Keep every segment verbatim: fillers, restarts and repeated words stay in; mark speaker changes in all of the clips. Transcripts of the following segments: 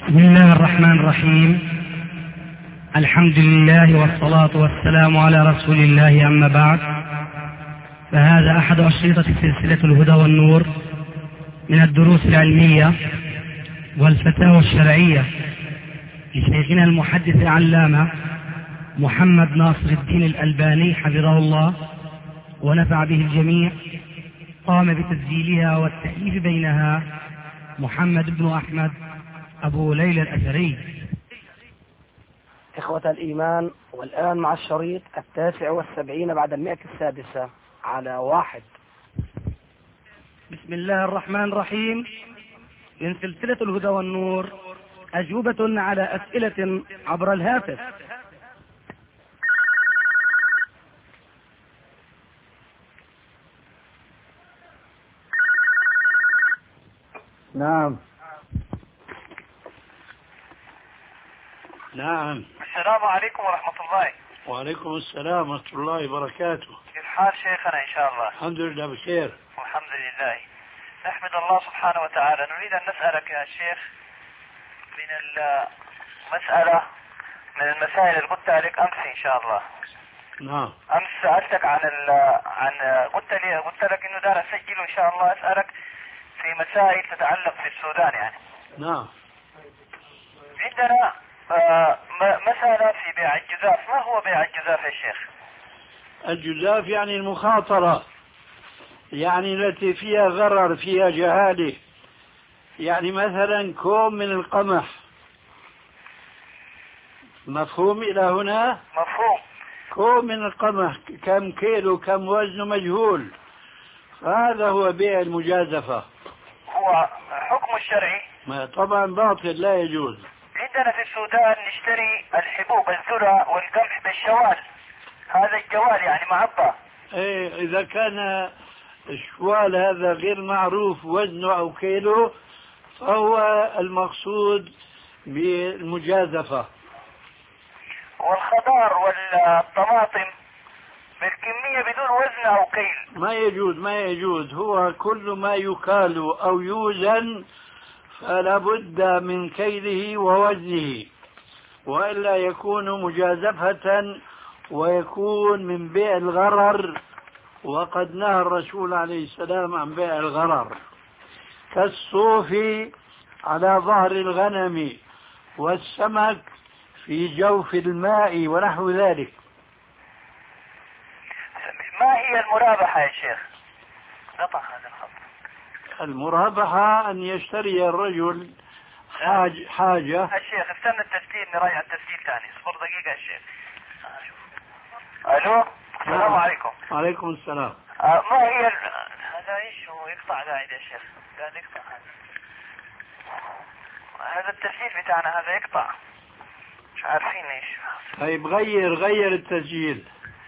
Speaker 1: بسم الله الرحمن الرحيم. الحمد لله والصلاة والسلام على رسول الله، أما بعد، فهذا أحد أشرطة سلسلة الهدى والنور من الدروس العلمية والفتاوى الشرعية لشيخنا المحدث العلامة محمد ناصر الدين الألباني حفظه الله ونفع به الجميع. قام بتسجيلها والتأليف بينها محمد بن أحمد أبو ليلى الأثري.
Speaker 2: إخوة الإيمان، والآن مع الشريط التاسع والسبعين بعد المئة السادسة على واحد.
Speaker 1: بسم الله الرحمن الرحيم. من سلسلة الهدى والنور، أجوبة على أسئلة عبر الهاتف.
Speaker 3: نعم نعم.
Speaker 4: السلام عليكم ورحمة الله.
Speaker 3: وعليكم السلام ورحمة الله وبركاته.
Speaker 4: كيف حال شيخنا؟ إن شاء الله
Speaker 3: الحمد لله بخير.
Speaker 4: والحمد لله. نحمد الله سبحانه وتعالى. نريد أن نسألك يا شيخ من المسألة من المسائل اللي قلتها لك أمس إن شاء الله.
Speaker 3: نعم.
Speaker 4: أمس سألتك عن ال عن قلت لي قلت لك إنه دار أسجل وإن شاء الله أسألك في مسائل تتعلق في السودان يعني.
Speaker 3: نعم.
Speaker 4: عندنا آه مسألة في بيع الجزاف. ما هو بيع الجزاف يا شيخ؟
Speaker 3: الجزاف يعني المخاطرة، يعني التي فيها غرر، فيها جهالة. يعني مثلا كوم من القمح، مفهوم إلى هنا؟
Speaker 4: مفهوم.
Speaker 3: كوم من القمح كم كيلو كم وزنه مجهول، هذا هو بيع المجازفة.
Speaker 4: هو حكم الشرعي؟
Speaker 3: ما طبعا باطل، لا يجوز.
Speaker 4: عندنا في السودان نشتري الحبوب الذرة والقمح بالشوال، هذا الجوال يعني معبى.
Speaker 3: ايه، اذا كان الشوال هذا غير معروف وزنه او كيلو فهو المقصود بالمجازفة.
Speaker 4: والخضار والطماطم بالكمية بدون وزن او كيل
Speaker 3: ما يجوز ما يجوز. هو كل ما يكال او يوزن فلا بد من كيله ووزنه، وإلا يكون مجازفة ويكون من بيع الغرر، وقد نهى الرسول عليه السلام عن بيع الغرر، كالصوف على ظهر الغنم والسمك في جوف الماء ونحو ذلك.
Speaker 4: ما هي المرابحة يا شيخ؟ قطع هذا الخط.
Speaker 3: المرابحة أن يشتري الرجل حاج حاجة.
Speaker 4: الشيخ استنى التسجيل، نراجع التسجيل ثاني. اصبر دقيقة يا شيخ. الو، السلام عليكم.
Speaker 3: وعليكم السلام.
Speaker 4: آه ما هي ال... هذا ايش هو يقطع قاعد يا شيخ؟ قاعد يقطع هذا. هذا التسجيل بتاعنا هذا يقطع، مش عارفين ايش.
Speaker 3: طيب غير غير التسجيل.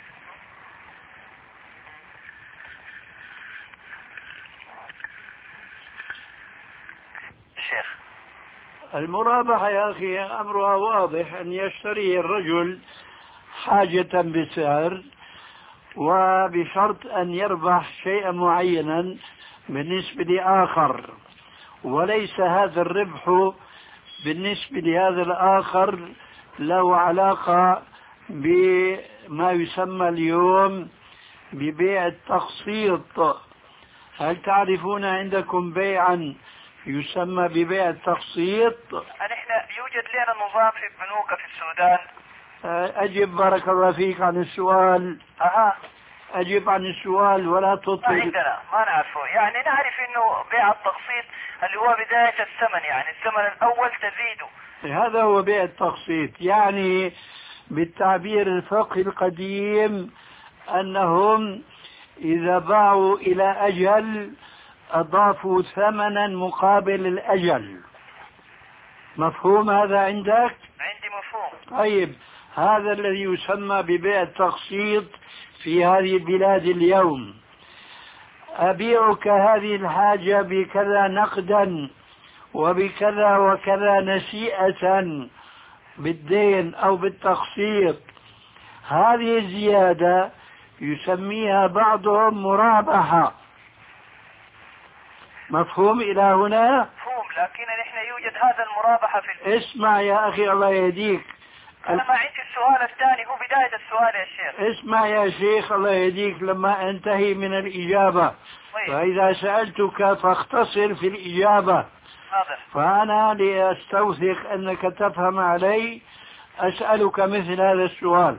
Speaker 4: شيخ
Speaker 3: المرابحة يا أخي أمرها واضح، أن يشتري الرجل حاجة بسعر وبشرط أن يربح شيئا معينا بالنسبة لآخر، وليس هذا الربح بالنسبة لهذا الآخر له علاقة بما يسمى اليوم ببيع التقسيط. هل تعرفون عندكم بيعا يسمى ببيع التقسيط؟
Speaker 4: نحن يوجد لنا نظام في البنوك في السودان.
Speaker 3: أجب بارك الله فيك عن السؤال.
Speaker 4: أها
Speaker 3: أجب عن السؤال ولا تطلب.
Speaker 4: ما عندنا، ما نعرفه. يعني نعرف إنه بيع التقسيط اللي هو بداية الثمن، يعني الثمن الأول تزيده.
Speaker 3: هذا هو بيع التقسيط، يعني بالتعبير الفقهي القديم أنهم إذا باعوا إلى أجل أضافوا ثمنا مقابل الأجل. مفهوم هذا عندك؟
Speaker 4: عندي مفهوم.
Speaker 3: طيب، هذا الذي يسمى ببيع التقسيط في هذه البلاد اليوم. أبيعك هذه الحاجة بكذا نقدا وبكذا وكذا نسيئة بالدين أو بالتقسيط. هذه الزيادة يسميها بعضهم مرابحة. مفهوم إلى هنا؟
Speaker 4: مفهوم، لكن نحن يوجد هذا المرابحة في البنوك.
Speaker 3: اسمع يا أخي الله يهديك.
Speaker 4: أنا ما عندي السؤال الثاني، هو بداية السؤال يا شيخ.
Speaker 3: اسمع يا شيخ الله يهديك لما انتهي من الإجابة. فإذا سألتك فاختصر في الإجابة.
Speaker 4: حاضر.
Speaker 3: فأنا لأستوثق أنك تفهم علي أسألك مثل هذا السؤال.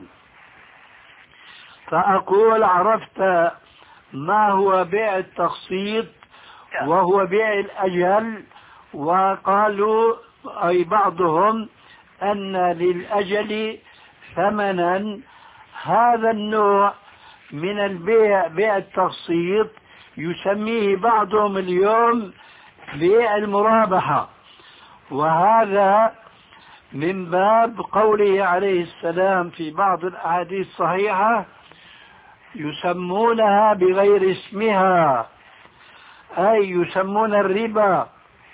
Speaker 3: فأقول عرفت ما هو بيع التقسيط وهو بيع الأجل، وقالوا أي بعضهم أن للأجل ثمنا. هذا النوع من البيع بيع التقسيط يسميه بعضهم اليوم بيع المرابحة، وهذا من باب قوله عليه السلام في بعض الأحاديث الصحيحة يسمونها بغير اسمها، أي يسمون الربا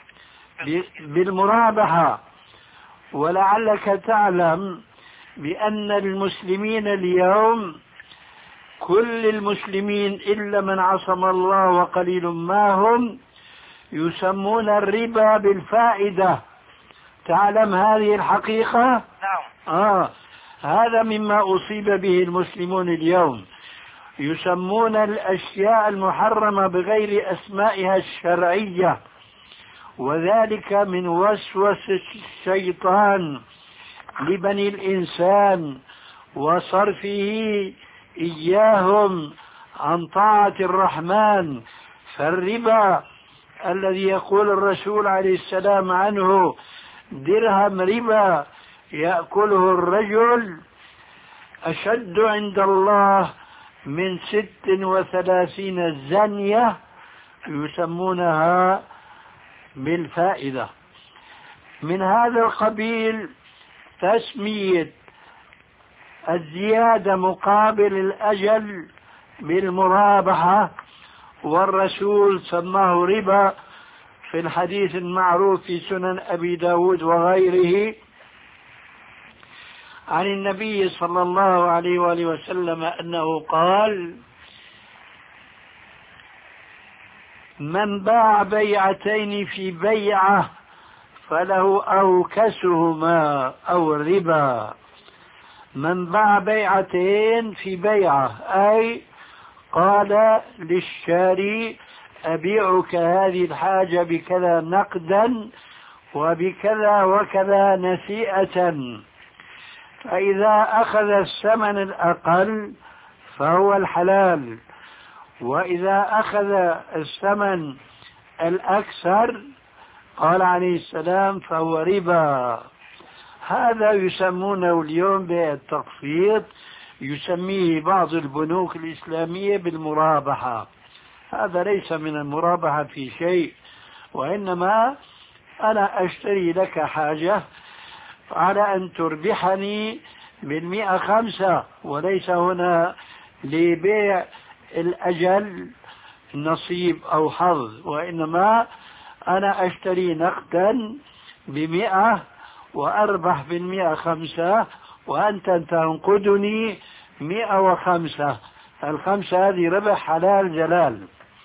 Speaker 3: بالمرابحة. ولعلك تعلم بأن المسلمين اليوم كل المسلمين إلا من عصم الله وقليل ما هم يسمون الربا بالفائدة. تعلم هذه الحقيقة؟
Speaker 4: نعم.
Speaker 3: آه هذا مما أصيب به المسلمون اليوم، يسمون الأشياء المحرمة بغير أسمائها الشرعية، وذلك من وسوسة الشيطان لبني الإنسان وصرفه إياهم عن طاعة الرحمن. فالربا الذي يقول الرسول عليه السلام عنه درهم ربا يأكله الرجل أشد عند الله من ست وثلاثين زنية يسمونها بالفائدة. من هذا القبيل تسمية الزيادة مقابل الأجل بالمرابحة، والرسول سماه ربا في الحديث المعروف في سنن أبي داود وغيره عن النبي صلى الله عليه وآله وسلم أنه قال: من باع بيعتين في بيعة فله أوكسهما أو الربا. من باع بيعتين في بيعة أي قال للشاري أبيعك هذه الحاجة بكذا نقدا وبكذا وكذا نسيئة، فإذا أخذ الثمن الأقل فهو الحلال، وإذا أخذ الثمن الأكثر قال عليه السلام فهو ربا. هذا يسمونه اليوم بالتقسيط، يسميه بعض البنوك الإسلامية بالمرابحة. هذا ليس من المرابحة في شيء، وإنما أنا أشتري لك حاجة على أن تربحني بالمئة خمسة، وليس هنا لبيع الأجل نصيب أو حظ، وإنما أنا أشتري نقدا بمئة وأربح بالمئة خمسة، وأنت تنقدني مئة وخمسة. الخمسة هذه ربح حلال جلال.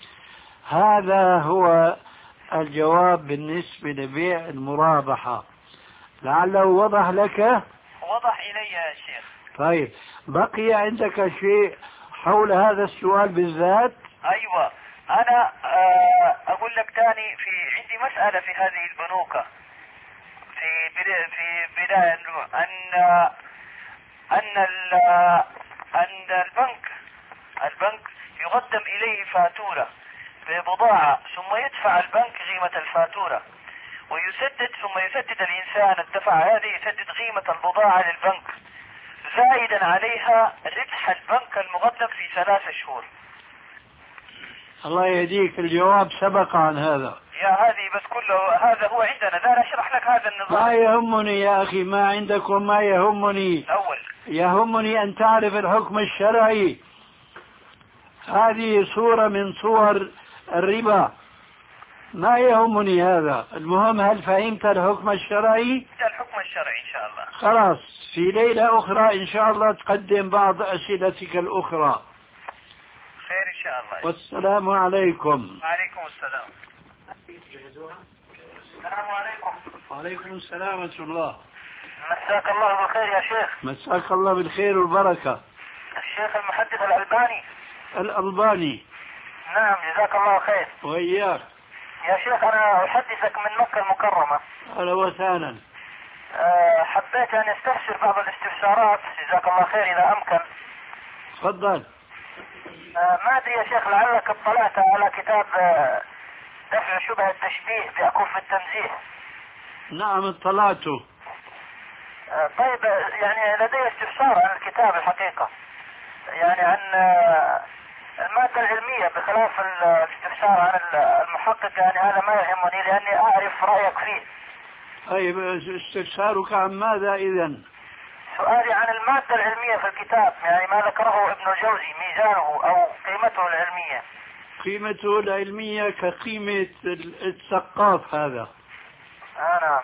Speaker 3: هذا هو الجواب بالنسبة لبيع المرابحة. لعله وضح لك؟
Speaker 4: وضح إلي يا شيخ.
Speaker 3: طيب، بقي عندك شيء حول هذا السؤال بالذات؟
Speaker 4: أيوة، أنا أقول لك تاني، في عندي مسألة في هذه البنوك في بداية في بداية أن أن أن البنك البنك يقدم إليه فاتورة ببضاعة، ثم يدفع البنك قيمة الفاتورة ويسدد، ثم يسدد الإنسان الدفع هذه يسدد قيمة البضاعة للبنك زائدا عليها ربح البنك المقدم في ثلاثة شهور.
Speaker 3: الله يهديك، الجواب سبق عن هذا
Speaker 4: يا هذه بس كله هذا هو عندنا، لا أشرح لك هذا النظام.
Speaker 3: ما يهمني يا أخي ما عندكم، ما يهمني
Speaker 4: أول
Speaker 3: يهمني أن تعرف الحكم الشرعي. هذه صورة من صور الربا، ما يهمني هذا. المهم هل فهمت الحكم الشرعي؟
Speaker 4: الحكم الشرعي إن شاء الله.
Speaker 3: خلاص، في ليلة أخرى إن شاء الله تقدم بعض أسئلتك الأخرى.
Speaker 4: خير إن شاء الله.
Speaker 3: والسلام عليكم.
Speaker 4: وعليكم السلام. السلام عليكم.
Speaker 3: وعليكم السلام ورحمة الله.
Speaker 4: مساك الله بالخير يا شيخ.
Speaker 3: مساك الله بالخير والبركة.
Speaker 4: الشيخ المحدث الألباني.
Speaker 3: الألباني.
Speaker 4: نعم جزاك الله خير.
Speaker 3: وإياك.
Speaker 4: يا شيخ أنا أحدثك من مكة المكرمة.
Speaker 3: أهلا وسهلا.
Speaker 4: أه حبيت أن أستفسر بعض الاستفسارات جزاك الله خير إذا أمكن.
Speaker 3: تفضل.
Speaker 4: أه ما أدري يا شيخ لعلك اطلعت على كتاب أه دفع شبه التشبيه بأكف التنزيه.
Speaker 3: نعم اطلعته.
Speaker 4: أه طيب يعني لدي استفسار عن الكتاب الحقيقة، يعني عن أه المادة العلمية بخلاف الاستفسار عن المحقق، يعني هذا ما يهمني لأني أعرف رأيك فيه.
Speaker 3: طيب استفسارك عن ماذا إذن؟
Speaker 4: سؤالي عن المادة العلمية في الكتاب، يعني ما ذكره ابن الجوزي ميزانه أو قيمته العلمية.
Speaker 3: قيمته العلمية كقيمة الثقاف هذا.
Speaker 4: آه نعم.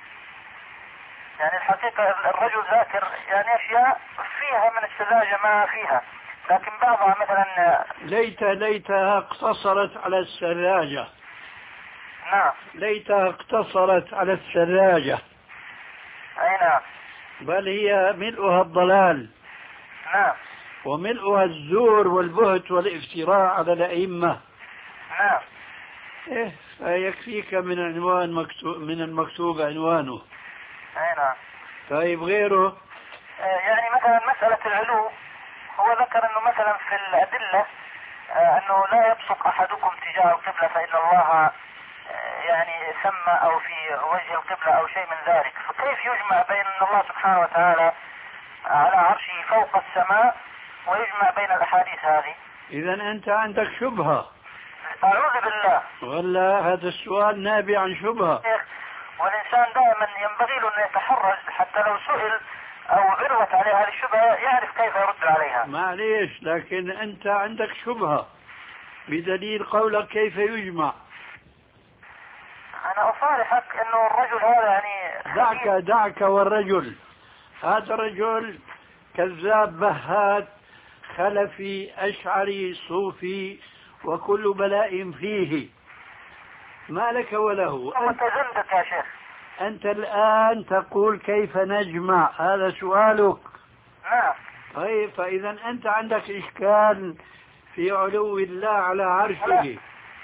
Speaker 4: يعني الحقيقة الرجل ذاكر يعني أشياء فيها من السذاجة ما فيها، لكن بعضها مثلا
Speaker 3: ليت ليتها اقتصرت على السذاجة.
Speaker 4: نعم.
Speaker 3: ليتها اقتصرت على السذاجة.
Speaker 4: أي نعم.
Speaker 3: بل هي ملؤها الضلال.
Speaker 4: نعم.
Speaker 3: وملؤها الزور والبهت والافتراء على الأئمة.
Speaker 4: نعم.
Speaker 3: إيه فيكفيك من عنوان مكتوب من المكتوب عنوانه.
Speaker 4: أي نعم.
Speaker 3: طيب غيره؟
Speaker 4: يعني مثلا مسألة العلو هو ذكر انه مثلا في الأدلة انه لا يبصق احدكم تجاه القبلة فإن الله يعني سمى او في وجه القبلة او شيء من ذلك، فكيف يجمع بين ان الله سبحانه وتعالى على عرشه فوق السماء ويجمع بين الاحاديث هذه؟
Speaker 3: اذا انت عندك شبهة.
Speaker 4: اعوذ بالله.
Speaker 3: ولا هذا السؤال نابع عن شبهة.
Speaker 4: والانسان دائما ينبغي له ان يتحرج حتى لو سئل او عرضت عليه هذه الشبهة يعرف كيف يرد عليها.
Speaker 3: معليش لكن انت عندك شبهة بدليل قولك كيف يجمع.
Speaker 4: انا اصارحك انه الرجل هذا يعني
Speaker 3: دعك دعك والرجل هذا رجل كذاب بهات خلفي اشعري صوفي وكل بلاء فيه، ما لك وله.
Speaker 4: متزندق يا شيخ.
Speaker 3: أنت الآن تقول كيف نجمع، هذا سؤالك.
Speaker 4: نعم.
Speaker 3: طيب فإذا أنت عندك إشكال في علو الله على عرشه.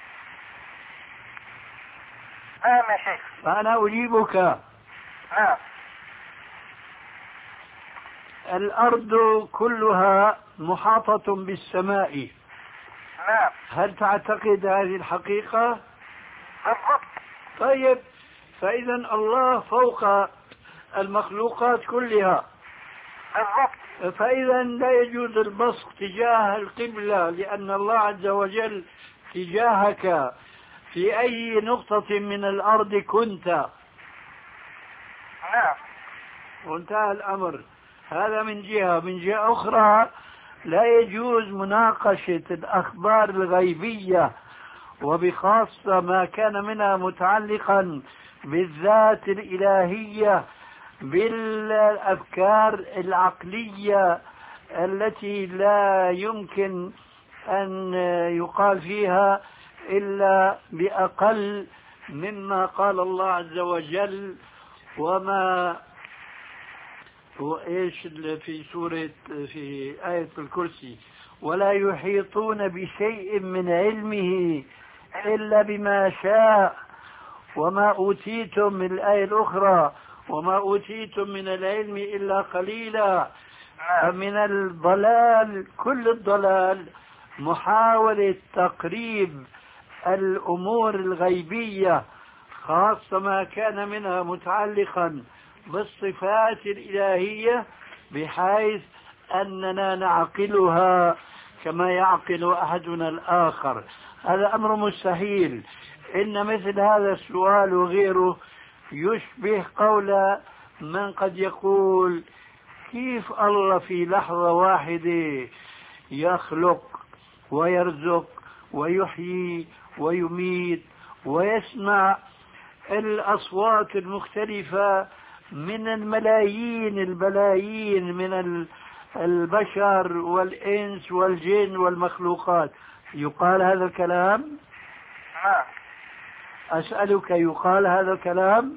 Speaker 4: نعم يا شيخ.
Speaker 3: فأنا أجيبك.
Speaker 4: نعم.
Speaker 3: الأرض كلها محاطة بالسماء.
Speaker 4: نعم.
Speaker 3: هل تعتقد هذه الحقيقة؟
Speaker 4: بالضبط.
Speaker 3: طيب فإذا الله فوق المخلوقات كلها.
Speaker 4: بالضبط.
Speaker 3: فإذا لا يجوز البصق تجاه القبلة لأن الله عز وجل تجاهك في أي نقطة من الأرض كنت.
Speaker 4: نعم.
Speaker 3: وانتهى الأمر. هذا من جهة. من جهة أخرى لا يجوز مناقشة الأخبار الغيبية وبخاصة ما كان منها متعلقا بالذات الإلهية بالأفكار العقلية التي لا يمكن أن يقال فيها إلا بأقل مما قال الله عز وجل. وما وإيش في سورة في آية الكرسي ولا يحيطون بشيء من علمه إلا بما شاء وما أوتيتم من الآية الأخرى وما أوتيتم من العلم إلا قليلا. من الضلال كل الضلال محاولة تقريب الأمور الغيبية خاصة ما كان منها متعلقا بالصفات الإلهية بحيث أننا نعقلها كما يعقل أحدنا الآخر. هذا أمر مستحيل. إن مثل هذا السؤال وغيره يشبه قول من قد يقول كيف الله في لحظة واحدة يخلق ويرزق ويحيي ويميت ويسمع الأصوات المختلفة من الملايين البلايين من البشر والإنس والجن والمخلوقات. يقال هذا الكلام؟
Speaker 4: نعم.
Speaker 3: أسألك يقال هذا الكلام؟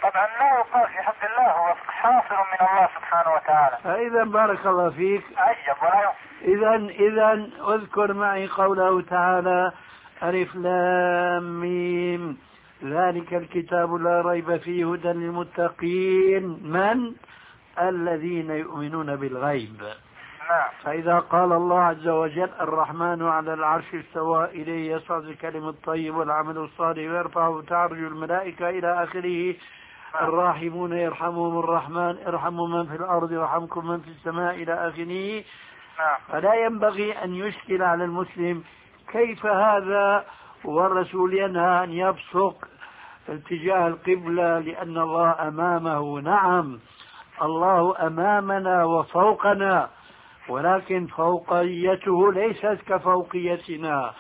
Speaker 4: طبعا لا يقال في حق الله، هو حاصل من الله سبحانه وتعالى.
Speaker 3: فإذا بارك الله فيك،
Speaker 4: عجب ولا
Speaker 3: إذا إذا اذكر معي قوله تعالى: ألف لام ميم ذلك الكتاب لا ريب فيه هدى للمتقين من الذين يؤمنون بالغيب.
Speaker 4: نعم.
Speaker 3: فإذا قال الله عز وجل: الرحمن على العرش استوى إليه يصعد الكلم الطيب والعمل الصالح ويرفعه تعرج الملائكة إلى آخره. الراحمون يرحمهم الرحمن ارحموا من في الأرض يرحمكم من في السماء إلى آخره. فلا ينبغي أن يشكل على المسلم كيف هذا والرسول ينهى أن يبصق اتجاه القبلة لأن الله أمامه. نعم، الله أمامنا وفوقنا، ولكن فوقيته ليست كفوقيتنا،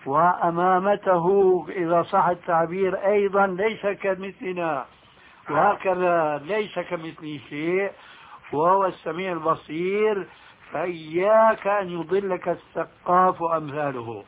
Speaker 3: وأمامته إذا صح التعبير أيضا ليس كمثلنا، وهكذا ليس كمثله شيء وهو السميع البصير. فإياك أن يضلك السقاف وأمثاله.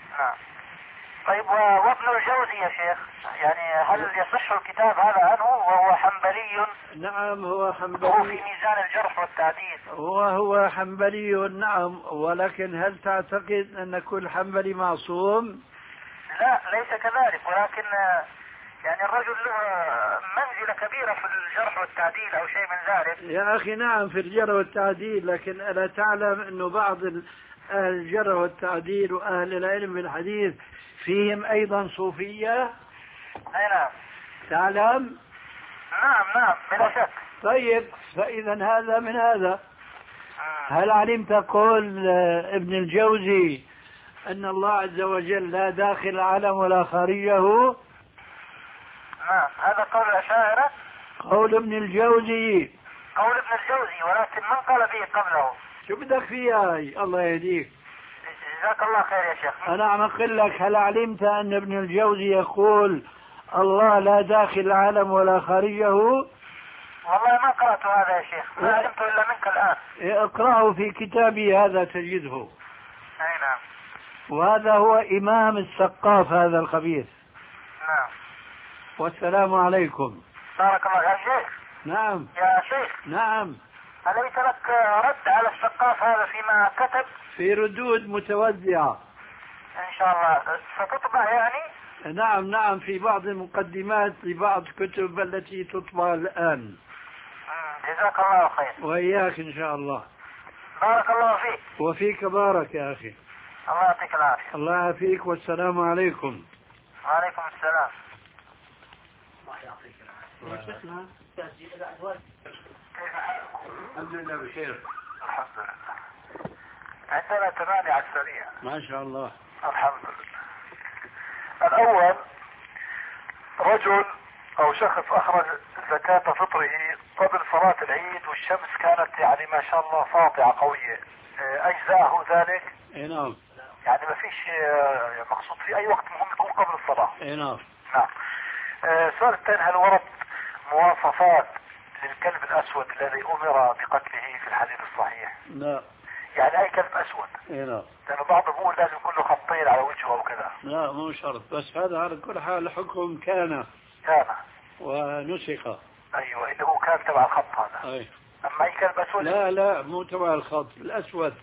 Speaker 4: طيب، وابن الجوزي يا شيخ، يعني هل يصح الكتاب هذا عنه وهو حنبلي؟
Speaker 3: نعم، هو حنبلي،
Speaker 4: هو في ميزان الجرح والتعديل.
Speaker 3: وهو حنبلي نعم، ولكن هل تعتقد أن كل حنبلي معصوم؟
Speaker 4: لا، ليس كذلك، ولكن يعني الرجل له منزلة كبيرة في الجرح والتعديل أو شيء من ذلك.
Speaker 3: يا أخي نعم في الجرح والتعديل، لكن ألا تعلم أنه بعض أهل الجرح والتعديل وأهل العلم بالحديث فيهم أيضا صوفية؟
Speaker 4: أي نعم.
Speaker 3: تعلم؟
Speaker 4: نعم نعم بلا شك.
Speaker 3: طيب، فإذا هذا من هذا. هل علمت قول ابن الجوزي أن الله عز وجل لا داخل العالم ولا خارجه؟
Speaker 4: نعم، هذا قول الأشاعرة.
Speaker 3: قول ابن الجوزي.
Speaker 4: قول ابن الجوزي، ولكن من قال به قبله؟
Speaker 3: شو بدك فيها؟ الله يهديك.
Speaker 4: جزاك الله خير يا شيخ.
Speaker 3: أنا عم أقول لك، هل علمت أن ابن الجوزي يقول الله لا داخل العالم ولا خارجه؟
Speaker 4: والله ما قرأت هذا يا شيخ، ما علمت إلا منك الآن.
Speaker 3: اقرأه في كتابي هذا تجده.
Speaker 4: أي نعم.
Speaker 3: وهذا هو إمام السقاف هذا الخبيث.
Speaker 4: نعم.
Speaker 3: والسلام عليكم.
Speaker 4: بارك الله يا شيخ.
Speaker 3: نعم
Speaker 4: يا شيخ.
Speaker 3: نعم.
Speaker 4: أليس لك رد على السقاف هذا فيما كتب؟
Speaker 3: في ردود متوزعة
Speaker 4: إن شاء الله ستطبع يعني؟
Speaker 3: نعم نعم، في بعض المقدمات لبعض كتب التي تطبع الآن.
Speaker 4: جزاك الله خير.
Speaker 3: وإياك إن شاء الله.
Speaker 4: بارك الله فيك.
Speaker 3: وفيك بارك يا أخي.
Speaker 4: الله يعطيك العافية.
Speaker 3: الله يعافيك، والسلام عليكم.
Speaker 4: وعليكم السلام.
Speaker 2: الله يعطيك العافية.
Speaker 3: الحمد لله بخير.
Speaker 4: الحمد لله. عندنا ثمانية على السريع.
Speaker 3: ما شاء الله.
Speaker 4: الحمد لله. الأول، رجل أو شخص أخرج زكاة فطره قبل صلاة العيد والشمس كانت يعني ما شاء الله ساطعة قوية، أجزاءه ذلك؟
Speaker 3: اي نعم.
Speaker 4: يعني ما فيش مقصود في أي وقت مهم يكون قبل الصلاة؟
Speaker 3: اي نعم.
Speaker 4: نعم. السؤال الثاني، هل ورد مواصفات للكلب الأسود الذي أمر بقتله في الحديث الصحيح؟
Speaker 3: لا.
Speaker 4: يعني أي كلب أسود؟
Speaker 3: اي نعم.
Speaker 4: لأنه بعضهم يقول لازم يكون له خطين على وجهه وكذا.
Speaker 3: لا مو شرط، بس هذا على كل حال حكم كان
Speaker 4: كان
Speaker 3: ونسخ.
Speaker 4: أيوة، اللي هو كان تبع الخط هذا.
Speaker 3: أي.
Speaker 4: أما أي كلب أسود؟
Speaker 3: لا لا مو تبع الخط، الأسود.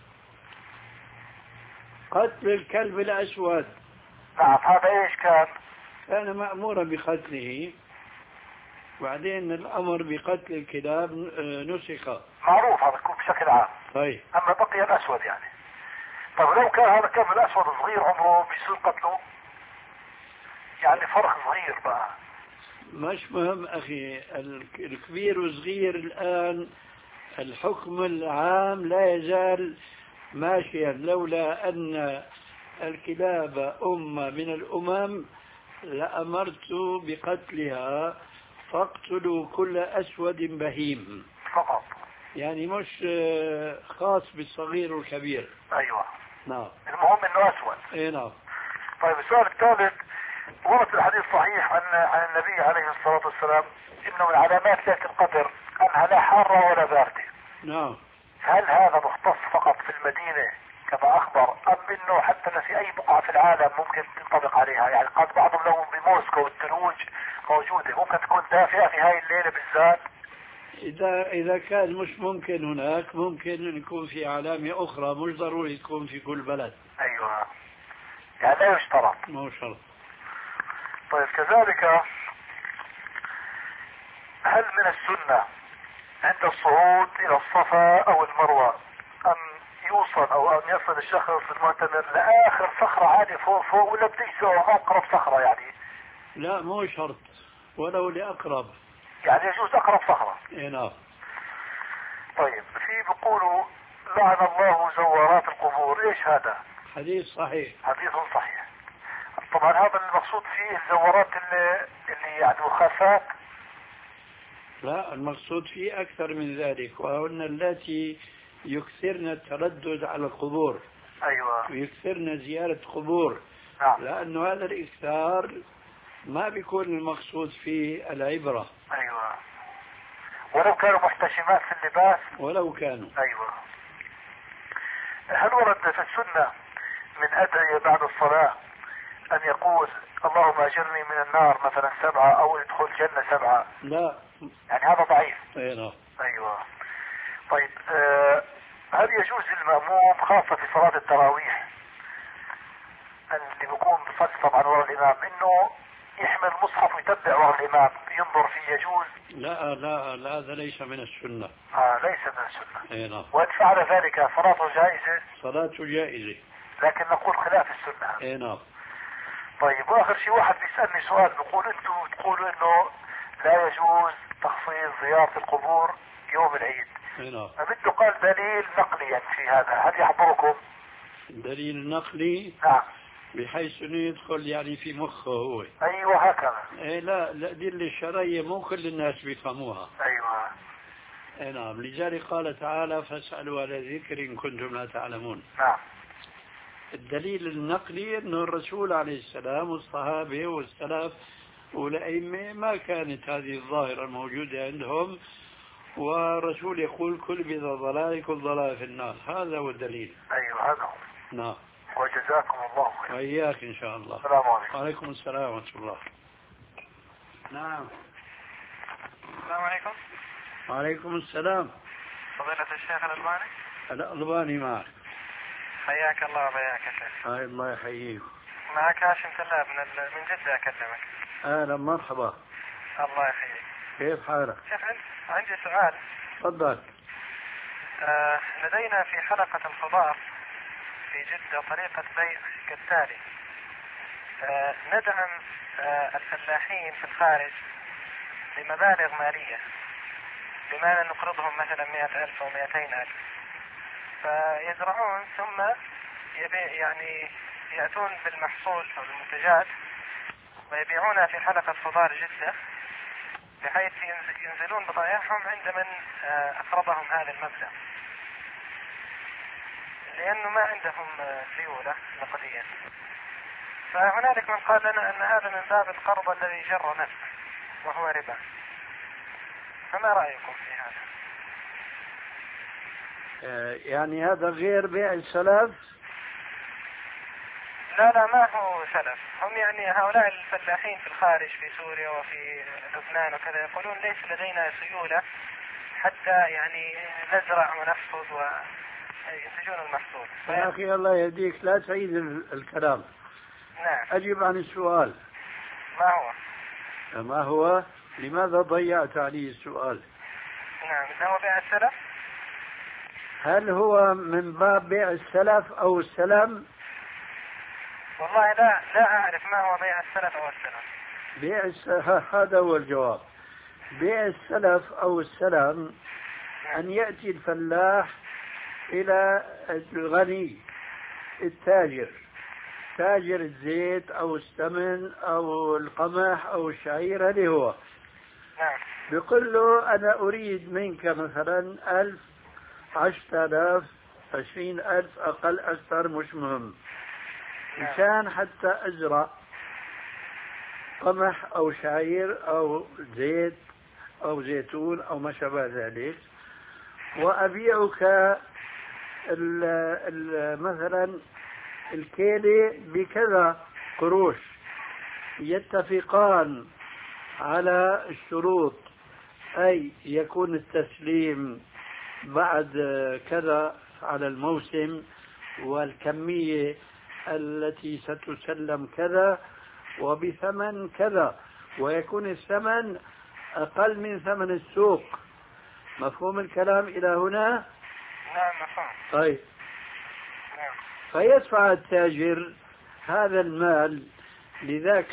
Speaker 3: قتل الكلب الأسود.
Speaker 4: نعم. هذا إيش كان؟
Speaker 3: كان مأمورا بقتله، بعدين الأمر بقتل الكلاب نسخ.
Speaker 4: معروف هذا بشكل عام.
Speaker 3: طيب.
Speaker 4: أما بقي الأسود يعني. طيب لو كان هذا الكلب الأسود صغير عمره بيصير قتله؟ يعني فرق صغير بقى.
Speaker 3: مش مهم أخي، الكبير وصغير الآن الحكم العام لا يزال ماشيا، لولا أن الكلاب أمة من الأمم لأمرت بقتلها، فاقتلوا كل أسود بهيم.
Speaker 4: فقط.
Speaker 3: يعني مش خاص بالصغير والكبير.
Speaker 4: أيوة.
Speaker 3: نعم.
Speaker 4: المهم إنه أسود.
Speaker 3: إيه نعم.
Speaker 4: طيب السؤال الثالث، ورد في الحديث صحيح عن عن النبي عليه الصلاة والسلام إنه من علامات ليلة القدر أنها لا حارة ولا باردة.
Speaker 3: نعم.
Speaker 4: هل هذا مختص فقط في المدينة كما أخبر، أم إنه حتى في أي بقعة في العالم ممكن تنطبق عليها؟ يعني قد بعضهم لهم بموسكو والثلوج
Speaker 5: موجودة ممكن تكون دافئة في هاي الليلة بالذات؟
Speaker 3: إذا إذا كان مش ممكن هناك ممكن أن يكون في علامة أخرى، مش ضروري تكون في كل بلد.
Speaker 5: أيوة يعني لا يشترط.
Speaker 3: مو شرط.
Speaker 5: طيب كذلك هل من السنة عند الصعود إلى الصفا أو المروة أن يوصل أو أن يصل الشخص المعتمر لآخر صخرة عادي فوق فوق ولا بتجزء أقرب صخرة يعني؟
Speaker 3: لا مو شرط، ولو لأقرب.
Speaker 5: يعني يجوز أقرب صخرة.
Speaker 3: إيه نعم.
Speaker 5: طيب في بيقولوا لعن الله زوارات القبور، إيش هذا؟
Speaker 3: حديث صحيح.
Speaker 5: حديث صحيح. طبعا هذا المقصود فيه الزوارات اللي, اللي يعني مخافات.
Speaker 3: لا المقصود فيه أكثر من ذلك، وهن التي يكثرن التردد على القبور.
Speaker 5: أيوة.
Speaker 3: ويكثرن زيارة قبور.
Speaker 5: نعم.
Speaker 3: لأنه هذا الإكثار ما بيكون المقصود فيه العبرة.
Speaker 5: أيوة. ولو كانوا محتشمات في اللباس.
Speaker 3: ولو كانوا.
Speaker 5: أيوة. هل ورد في السنة من أدعية بعد الصلاة أن يقول اللهم أجرني من النار مثلا سبعة أو ادخل جنة سبعة؟
Speaker 3: لا.
Speaker 5: يعني هذا ضعيف.
Speaker 3: أي نعم.
Speaker 5: أيوة. طيب آه هل يجوز للمأموم خاصة في صلاة التراويح اللي بيكون بصف طبعا وراء الإمام إنه يحمل مصحف ويتبع وراء الإمام ينظر فيه، يجوز؟
Speaker 3: لا لا لا هذا ليس من السنة.
Speaker 5: آه ليس من السنة.
Speaker 3: أي نعم.
Speaker 5: وإن فعل ذلك صلاته جائزة؟
Speaker 3: صلاته جائزة.
Speaker 5: لكن نقول خلاف السنة.
Speaker 3: أي نعم.
Speaker 5: طيب واخر شيء واحد بيسألني سؤال بيقول انتم تقولوا انه لا يجوز تخصيص زيارة القبور يوم العيد.
Speaker 3: نعم.
Speaker 5: فبده قال دليل نقلي في هذا، هل يحضركم؟
Speaker 3: دليل نقلي.
Speaker 5: نعم.
Speaker 3: بحيث انه يدخل يعني في مخه هو.
Speaker 5: ايوه هكذا.
Speaker 3: ايه لا لا دي الشرعية مو كل الناس بيفهموها.
Speaker 5: ايوه.
Speaker 3: اي نعم، لذلك قال تعالى فاسألوا على ذكر إن كنتم لا تعلمون.
Speaker 5: نعم.
Speaker 3: الدليل النقلي انه الرسول عليه السلام والصحابة والسلف والأئمة ما كانت هذه الظاهرة الموجودة عندهم، والرسول يقول كل بذا ضلال كل ضلال في النار، هذا هو الدليل.
Speaker 5: ايوه هذا هو.
Speaker 3: نعم.
Speaker 5: وجزاكم الله خير.
Speaker 3: وإياك إن شاء الله.
Speaker 5: السلام عليكم.
Speaker 3: وعليكم السلام ورحمة الله. نعم.
Speaker 6: السلام عليكم.
Speaker 3: وعليكم السلام.
Speaker 6: فضيلة الشيخ الألباني.
Speaker 3: الألباني معك.
Speaker 6: حياك الله وبياك يا شيخ.
Speaker 3: هاي الله يحييك.
Speaker 6: معك هاشم كلاب من ال... من جدة أكلمك.
Speaker 3: أهلا مرحبا.
Speaker 6: الله يحييك.
Speaker 3: كيف حالك؟
Speaker 6: شيخ عندي سؤال.
Speaker 3: تفضل.
Speaker 6: آه لدينا في حلقة الخضار في جدة طريقة بيع كالتالي. آه ندعم آه الفلاحين في الخارج بمبالغ مالية، بمعنى نقرضهم مثلا مئة ألف أو مئتين ألف، فيزرعون ثم يبيع يعني يأتون بالمحصول أو المنتجات ويبيعونها في حلقة خضار جدة، بحيث ينزلون بضائعهم عند من أقرضهم هذا المبلغ، لأنه ما عندهم سيولة نقدية. فهنالك من قال لنا أن هذا من باب القرض الذي جر نفسه وهو ربا، فما رأيكم في هذا؟
Speaker 3: يعني هذا غير بيع السلف؟
Speaker 6: لا لا ما هو سلف، هم يعني هؤلاء الفلاحين في الخارج في سوريا وفي لبنان وكذا يقولون ليس لدينا سيولة حتى يعني نزرع ونحصد وينتجون المحصول.
Speaker 3: يا أخي الله يهديك لا تعيد الكلام.
Speaker 6: نعم.
Speaker 3: أجب عن السؤال.
Speaker 6: ما هو؟
Speaker 3: ما هو؟ لماذا ضيعت عليه السؤال؟
Speaker 6: نعم. هو بيع السلف؟
Speaker 3: هل هو من باب بيع السلف أو السلم؟
Speaker 6: والله لا لا أعرف ما هو بيع السلف أو السلم.
Speaker 3: بيع السلف هذا هو الجواب. بيع السلف أو السلم أن يأتي الفلاح إلى الغني التاجر، تاجر الزيت أو السمن أو القمح أو الشعير اللي هو.
Speaker 6: نعم.
Speaker 3: بيقول له أنا أريد منك مثلا ألف، عشرة آلاف، عشرين ألف، أقل أكثر مش مهم، مشان حتى أزرع قمح أو شعير أو زيت أو زيتون أو ما شابه ذلك، وأبيعك ال ال مثلا الكيلة بكذا قروش. يتفقان على الشروط، أي يكون التسليم بعد كذا على الموسم، والكمية التي ستسلم كذا، وبثمن كذا، ويكون الثمن أقل من ثمن السوق. مفهوم الكلام إلى هنا؟
Speaker 6: نعم مفهوم.
Speaker 3: طيب.
Speaker 6: نعم.
Speaker 3: فيدفع التاجر هذا المال لذاك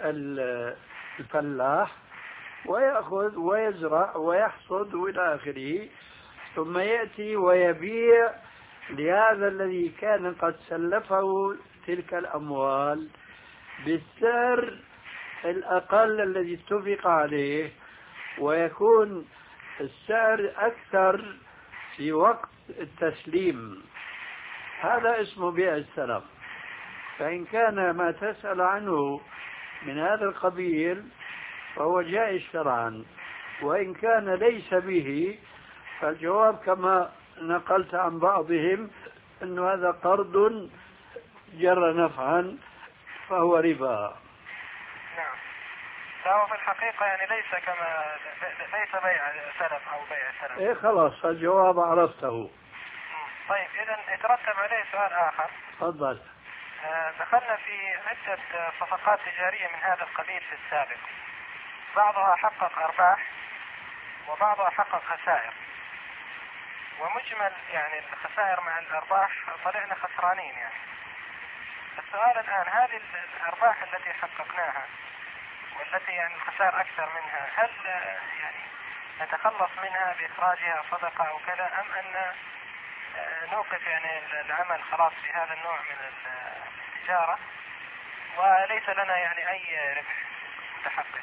Speaker 3: الفلاح ويأخذ ويزرع ويحصد إلى آخره، ثم يأتي ويبيع لهذا الذي كان قد سلفه تلك الأموال بالسعر الأقل الذي اتفق عليه، ويكون السعر أكثر في وقت التسليم. هذا اسمه بيع السلم. فإن كان ما تسأل عنه من هذا القبيل فهو جائز شرعا، وإن كان ليس به فالجواب كما نقلت عن بعضهم أن هذا قرض جر نفعا فهو ربا.
Speaker 6: نعم. لا، في الحقيقة يعني ليس كما ليس بيع سلف أو بيع سلف.
Speaker 3: إيه خلاص الجواب عرفته.
Speaker 6: طيب إذا يترتب عليه سؤال آخر.
Speaker 3: تفضل.
Speaker 6: دخلنا في عدة صفقات تجارية من هذا القبيل في السابق، بعضها حقق أرباح وبعضها حقق خسائر، ومجمل يعني الخسائر مع الأرباح طلعنا خسرانين. يعني السؤال الآن، هذه الأرباح التي حققناها والتي يعني الخسائر أكثر منها، هل يعني نتخلص منها بإخراجها صدقة أو كذا، أم أن نوقف يعني العمل خلاص في هذا النوع من التجارة وليس لنا يعني أي ربح متحقق؟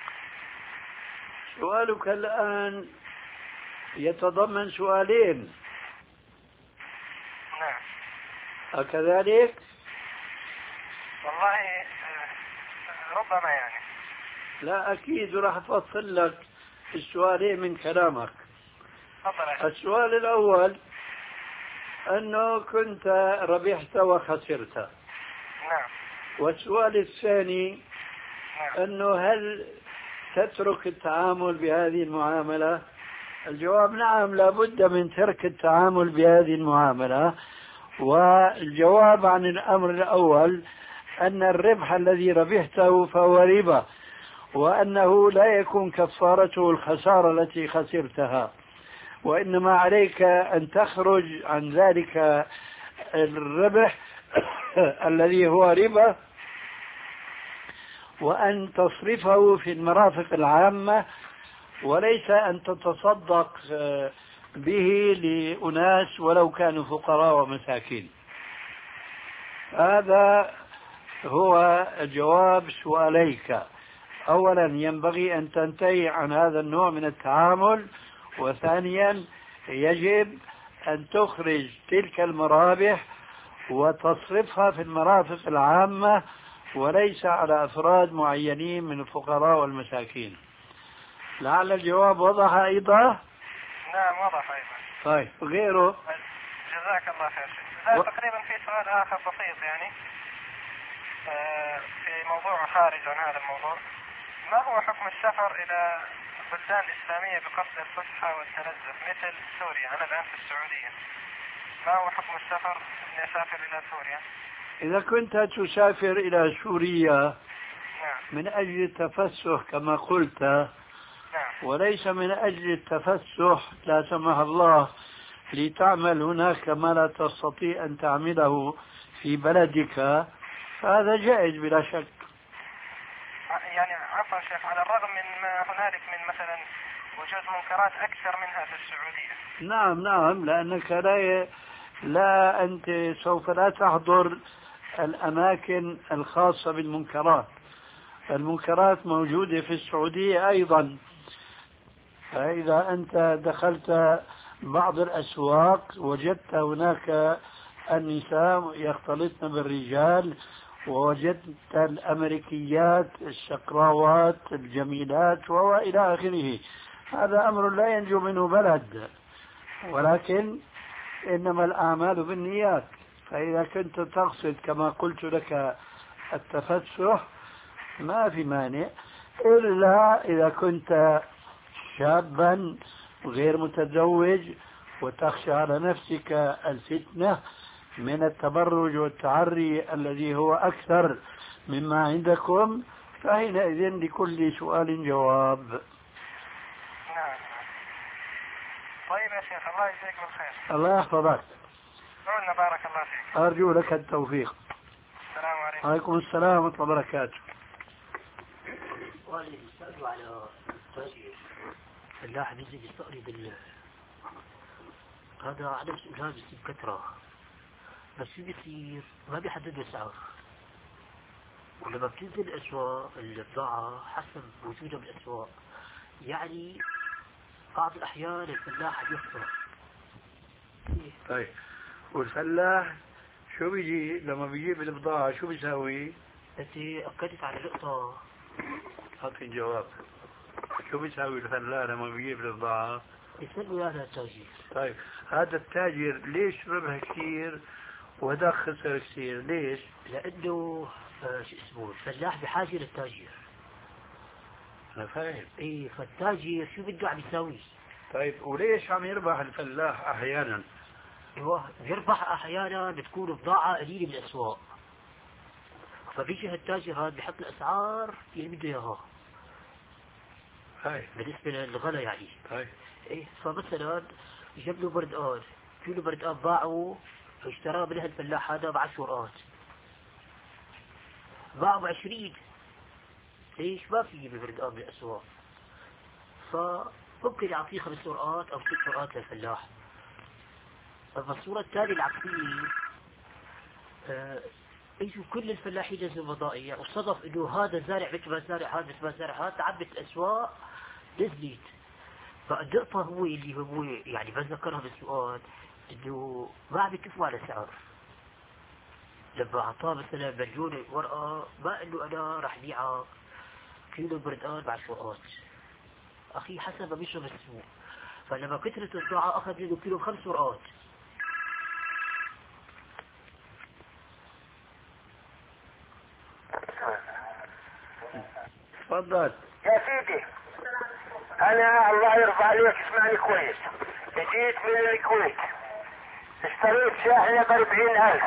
Speaker 3: سؤالك الآن يتضمن سؤالين.
Speaker 6: نعم.
Speaker 3: أكذلك؟
Speaker 6: والله ربما يعني.
Speaker 3: لا أكيد راح أفصل لك السؤالين من كلامك.
Speaker 6: تفضل.
Speaker 3: السؤال الأول أنه كنت ربحت وخسرت.
Speaker 6: نعم.
Speaker 3: والسؤال الثاني
Speaker 6: نعم.
Speaker 3: أنه هل تترك التعامل بهذه المعاملة؟ الجواب نعم، لابد من ترك التعامل بهذه المعاملة. والجواب عن الأمر الأول أن الربح الذي ربحته فهو ربا، وأنه لا يكون كفارته الخسارة التي خسرتها، وإنما عليك أن تخرج عن ذلك الربح الذي هو ربا وأن تصرفه في المرافق العامة، وليس أن تتصدق به لأناس ولو كانوا فقراء ومساكين. هذا هو جواب سؤاليك. أولا ينبغي أن تنتهي عن هذا النوع من التعامل، وثانيا يجب أن تخرج تلك المرابح وتصرفها في المرافق العامة وليس على أفراد معينين من الفقراء والمساكين. لعل الجواب وضح أيضا؟
Speaker 6: نعم وضح أيضا.
Speaker 3: طيب غيره؟
Speaker 6: جزاك الله خير. و... تقريبا في سؤال آخر بسيط يعني آه في موضوع خارج عن هذا الموضوع. ما هو حكم السفر إلى بلدان إسلامية بقصد الفسحة والتنزه مثل سوريا؟ أنا الآن في السعودية، ما هو حكم السفر إني أسافر إلى سوريا؟
Speaker 3: إذا كنت تسافر إلى سوريا
Speaker 6: نعم.
Speaker 3: من أجل التفسح كما قلت،
Speaker 6: نعم.
Speaker 3: وليس من أجل التفسح لا سمح الله لتعمل هناك ما لا تستطيع أن تعمله في بلدك، فهذا جائز بلا شك.
Speaker 6: يعني عفوا شيخ، على الرغم من ما هنالك من مثلا وجود منكرات أكثر منها في السعودية.
Speaker 3: نعم نعم، لأنك لا لا أنت سوف لا تحضر الأماكن الخاصة بالمنكرات. المنكرات موجودة في السعودية أيضا، فإذا أنت دخلت بعض الأسواق وجدت هناك النساء يختلطن بالرجال، ووجدت الأمريكيات الشقراوات الجميلات وإلى آخره. هذا أمر لا ينجو منه بلد، ولكن إنما الأعمال بالنيات. فإذا كنت تقصد كما قلت لك التفسح ما في مانع، إلا إذا كنت شابا غير متزوج وتخشى على نفسك الفتنة من التبرج والتعري الذي هو أكثر مما عندكم، فحينئذ لكل سؤال جواب.
Speaker 6: نعم. طيب يا شيخ، الله يجزيك بالخير.
Speaker 3: الله يحفظك.
Speaker 6: قلنا بارك الله فيك.
Speaker 3: أرجو لك التوفيق.
Speaker 6: السلام عليكم.
Speaker 3: وعليكم السلام ورحمة الله وبركاته.
Speaker 7: والي يسألوا على التاجر فلاح بينزل يستقري بال هذا على مسؤولها بيصير كثرة، بس شو بيصير ما بيحددوا سعر، ولما بتنزل الأسواق البضاعة حسب وجودها بالأسواق، يعني بعض الأحيان الفلاح يخسر.
Speaker 3: طيب والفلاح شو بيجي لما بيجيب البضاعة شو بيساوي؟
Speaker 7: أنت أكدت على نقطة.
Speaker 3: أعطي الجواب. شو بيساوي الفلاح لما بيجيب البضاعة؟
Speaker 7: يسألوا هذا التاجر.
Speaker 3: طيب هذا التاجر ليش ربح كثير وهذا خسر كثير؟ ليش؟
Speaker 7: لأنه آه شو اسمه الفلاح بحاجة للتاجر.
Speaker 3: أنا فاهم.
Speaker 7: إيه، فالتاجر شو بده عم يساوي؟
Speaker 3: طيب وليش عم يربح الفلاح أحيانا؟
Speaker 7: هو يربح أحيانا بتكون بضاعة قليلة بالأسواق، فبيجي هالتاجر هذا بحط الأسعار اللي بده إياها.
Speaker 3: هاي
Speaker 7: بالنسبة للغلا يعني.
Speaker 3: هاي.
Speaker 7: إيه، فمثلا جاب له بردقان، كيلو بردقان باعه اشتراه منها الفلاح هذا بعشر ورقات، باعه بعشرين. ليش؟ ما في يجيب بردقان بالأسواق، فممكن يعطيه خمس ورقات أو ست ورقات للفلاح. أما الصورة الثانية العكسية، آه اجوا كل الفلاحين نزلوا بضائع، وصدف انه هذا زارع مثل ما زارع هذا مثل ما زارع هذا، تعبت الاسواق نزلت. فالنقطة هو اللي هو يعني ما ذكرها بالسؤال، انه ما عم يتفقوا على سعر. لما اعطاه مثلا مليون ورقة، ما انه انا راح بيعها كيلو بردقان بعشر ورقات، اخي حسب ما بيشرب السوق. فلما كثرت البضاعة اخذ منه كيلو خمس ورقات.
Speaker 3: تفضل
Speaker 5: يا سيدي، انا الله يرضى عليك اسمعني كويس، جيت من الكويت اشتريت شاحنة باربعين الف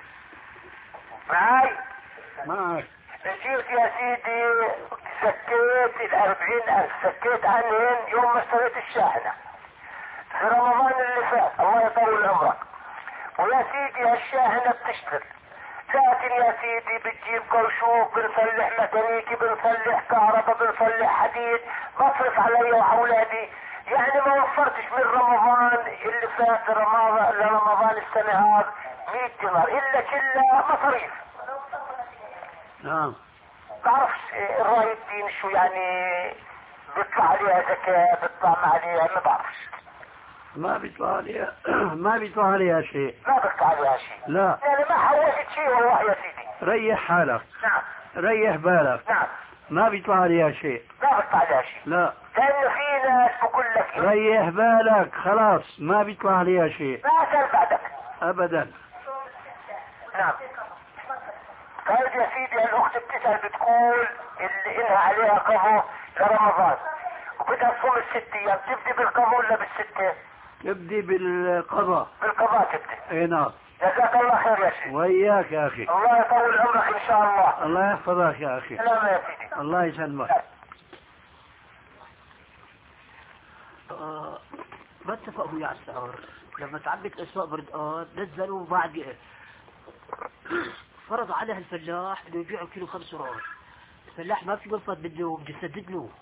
Speaker 5: معاي.
Speaker 3: معك.
Speaker 5: جيت يا سيدي سكيت الاربعين الف، سكيت عنهن يوم ما اشتريت الشاحنة في رمضان اللي فات، الله يطول عمرك. ويا سيدي هالشاحنة بتشتغل، لكن يا سيدي بتجيب كرشوك، بنصلح ميكانيكي، بنصلح كهرباء، بنصلح حديد، بصرف علي واولادي. يعني ما وفرتش من رمضان اللي فات رمضان لرمضان السنة هذا مية دينار الا كلها مصاريف.
Speaker 3: نعم.
Speaker 5: بعرفش الراي الدين شو يعني، بيطلع عليها زكاة بيطلع ما عليها، ما بعرفش.
Speaker 3: ما بيطلع عليها ما بيطلع عليها شيء.
Speaker 5: ما بيطلع عليها شيء.
Speaker 3: لا.
Speaker 5: يعني ما حوشت شيء والله يا سيدي.
Speaker 3: ريح حالك.
Speaker 5: نعم.
Speaker 3: ريح بالك.
Speaker 5: نعم.
Speaker 3: ما بيطلع عليها شيء.
Speaker 5: ما بيطلع عليها شيء.
Speaker 3: لا.
Speaker 5: لأنه في ناس بقول لك
Speaker 3: ريح بالك خلاص، ما بيطلع عليها شيء.
Speaker 5: ما أسأل بعدك.
Speaker 3: أبدا.
Speaker 5: نعم. طيب يا سيدي، الأخت بتسأل بتقول اللي إنها عليها قضاء لرمضان وبدها تصوم الست أيام، تبدي بالقضاء ولا بالستة؟
Speaker 3: تبدي بالقضاء.
Speaker 5: بالقضاء تبدي.
Speaker 3: اي نعم.
Speaker 5: جزاك الله خير يا شيخ.
Speaker 3: وياك يا أخي.
Speaker 5: الله يطول عمرك إن شاء الله.
Speaker 3: الله يحفظك يا أخي.
Speaker 5: سلام يا سيدي.
Speaker 3: الله يسلمك.
Speaker 7: آه ما اتفقوا على السعر. لما تعبت الاسواق بردقان نزلوا بعد فرض عليها الفلاح انه يبيعوا كيلو خمس ورقات. الفلاح ما في منفذ بده بده يسدد له.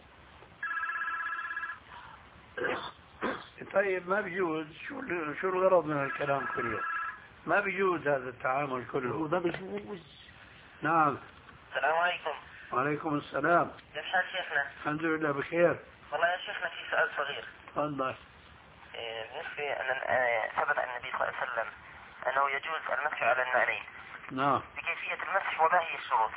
Speaker 3: طيب ما بيجوز، شو شو الغرض من الكلام كله؟ ما بيجوز هذا التعامل كله.
Speaker 7: ما بيجوز.
Speaker 3: نعم.
Speaker 4: السلام عليكم.
Speaker 3: وعليكم السلام.
Speaker 4: كيف حال شيخنا؟
Speaker 3: الحمد لله بخير.
Speaker 4: والله يا شيخنا في سؤال صغير.
Speaker 3: تفضل.
Speaker 4: إيه، بالنسبة أن آه، ثبت عن النبي صلى الله عليه وسلم أنه يجوز المسح على النعلين.
Speaker 3: نعم.
Speaker 4: بكيفية المسح وما هي الشروط؟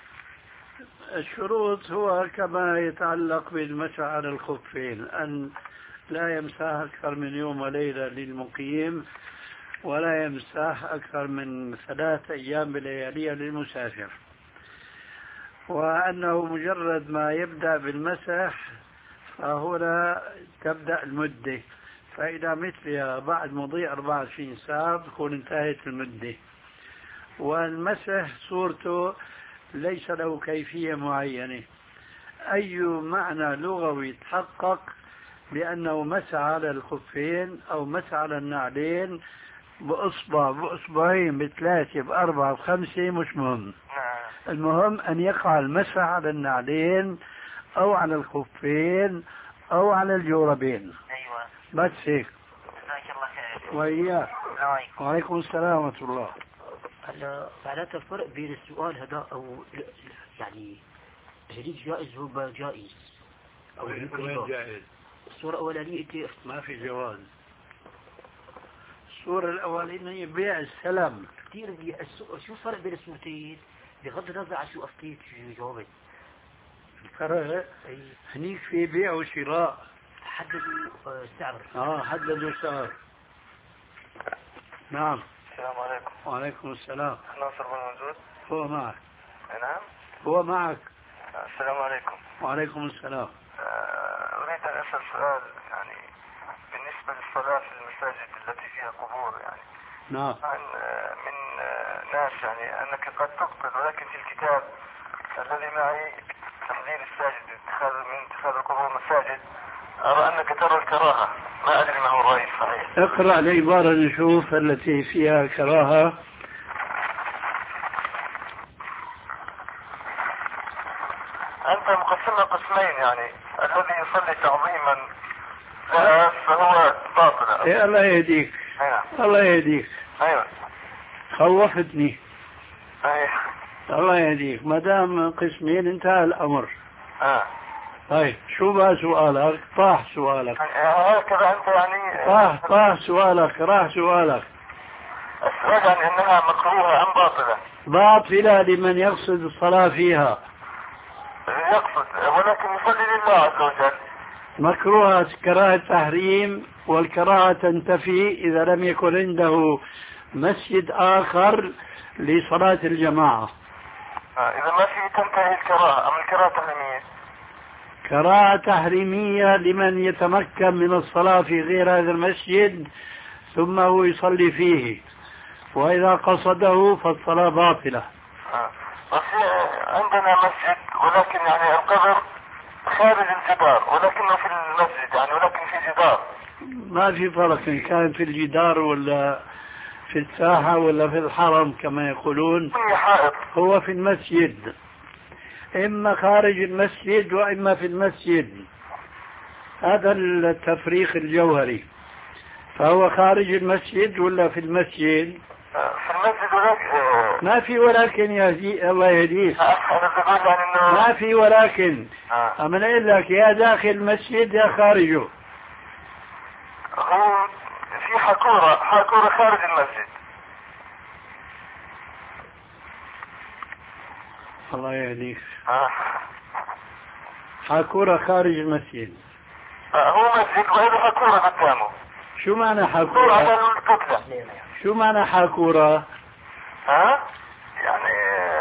Speaker 3: الشروط هو كما يتعلق بالمسح على الخفين، أن لا يمسح أكثر من يوم وليلة للمقيم، ولا يمسح أكثر من ثلاث أيام بلياليها للمسافر. وأنه مجرد ما يبدأ بالمسح فهنا تبدأ المدة، فإذا مثلها بعد مضي أربعة وعشرين ساعة تكون انتهت المدة. والمسح صورته ليس له كيفية معينة، أي معنى لغوي تحقق بأنه مسح على الخفين أو مسح على النعلين بأصبع بأصبعين بثلاثة بأربعة بخمسة مش مهم. المهم أن يقع المسح على النعلين أو على الخفين أو على الجوربين.
Speaker 7: أيوة.
Speaker 3: بس هيك.
Speaker 7: جزاك الله خير.
Speaker 3: وإياك. وعليكم السلام ورحمة الله.
Speaker 7: هلا معناته الفرق بين السؤال هذا أو يعني هل جائز هو جائز أو
Speaker 3: وين جائز؟
Speaker 7: الصورة الأولانية كيف؟
Speaker 3: ما في جواز. الصورة الأولانية بيع السلام.
Speaker 7: كثير بيع. شو الفرق بين الصورتين؟ بغض النظر عن شو أفتيت شو جاوبت.
Speaker 3: الفرق هنيك في بيع وشراء.
Speaker 7: حددوا سعر.
Speaker 3: اه حددوا سعر. نعم.
Speaker 5: السلام عليكم.
Speaker 3: وعليكم السلام.
Speaker 5: ناصر بن موجود؟
Speaker 3: هو معك.
Speaker 5: نعم.
Speaker 3: هو معك.
Speaker 5: السلام عليكم.
Speaker 3: وعليكم السلام.
Speaker 5: أريد أن أسأل سؤال يعني بالنسبة للصلاة في المساجد التي فيها قبور يعني.
Speaker 3: نعم.
Speaker 5: عن من ناس يعني أنك قد تبطل، ولكن في الكتاب الذي معي تحذير الساجد اتخاذ من اتخاذ القبور مساجد، أرى أنك ترى الكراهة، ما أدري ما هو الرأي الصحيح.
Speaker 3: اقرأ العبارة نشوف التي فيها كراهة.
Speaker 5: أنت مقسمها قسمين يعني، الذي يصلي تعظيما لها فهو باطل.
Speaker 3: إيه الله يهديك.
Speaker 5: أيوة.
Speaker 3: الله يهديك.
Speaker 5: أيوة.
Speaker 3: خوفتني.
Speaker 5: أيوة.
Speaker 3: الله يهديك. ما دام قسمين انتهى الأمر.
Speaker 5: آه.
Speaker 3: طيب شو بقى سؤالك؟ طاح سؤالك.
Speaker 5: هكذا أنت يعني.
Speaker 3: طاح طاح سؤالك، راح سؤالك.
Speaker 5: السؤال يعني أنها مكروهة أم باطلة؟
Speaker 3: باطلة لمن يقصد الصلاة فيها.
Speaker 5: يقصد ولكن يصلي لله عز وجل.
Speaker 3: مكروهة كراهة تحريم، والكراهة تنتفي إذا لم يكن عنده مسجد آخر لصلاة الجماعة.
Speaker 5: آه. إذا ما في تنتهي الكراهة أم الكراهة تحريمية؟
Speaker 3: كراهة تحريمية لمن يتمكن من الصلاة في غير هذا المسجد ثم هو يصلي فيه، وإذا قصده فالصلاة باطلة.
Speaker 5: آه. بس عندنا مسجد ولكن يعني القبر خارج الجدار ولكنه في المسجد يعني، ولكن في جدار.
Speaker 3: ما في فرق إن كان في الجدار ولا في الساحة ولا في الحرم كما يقولون. هو في المسجد، إما خارج المسجد وإما في المسجد. هذا التفريق الجوهري. فهو خارج المسجد ولا في المسجد؟
Speaker 5: في المسجد ولكن
Speaker 3: ما في ولكن يا زي الله يهديك. ما في ولكن. أما أقول لك يا داخل المسجد يا خارجه.
Speaker 5: هو في حكورة حكورة خارج المسجد.
Speaker 3: الله يهديك.
Speaker 5: آه.
Speaker 3: حكورة خارج المسجد.
Speaker 5: آه هو مسجد وهذا حكورة قدامه.
Speaker 3: شو معنى حكورة؟
Speaker 5: على القبلة.
Speaker 3: شو معنى حكورة؟
Speaker 5: ها؟ يعني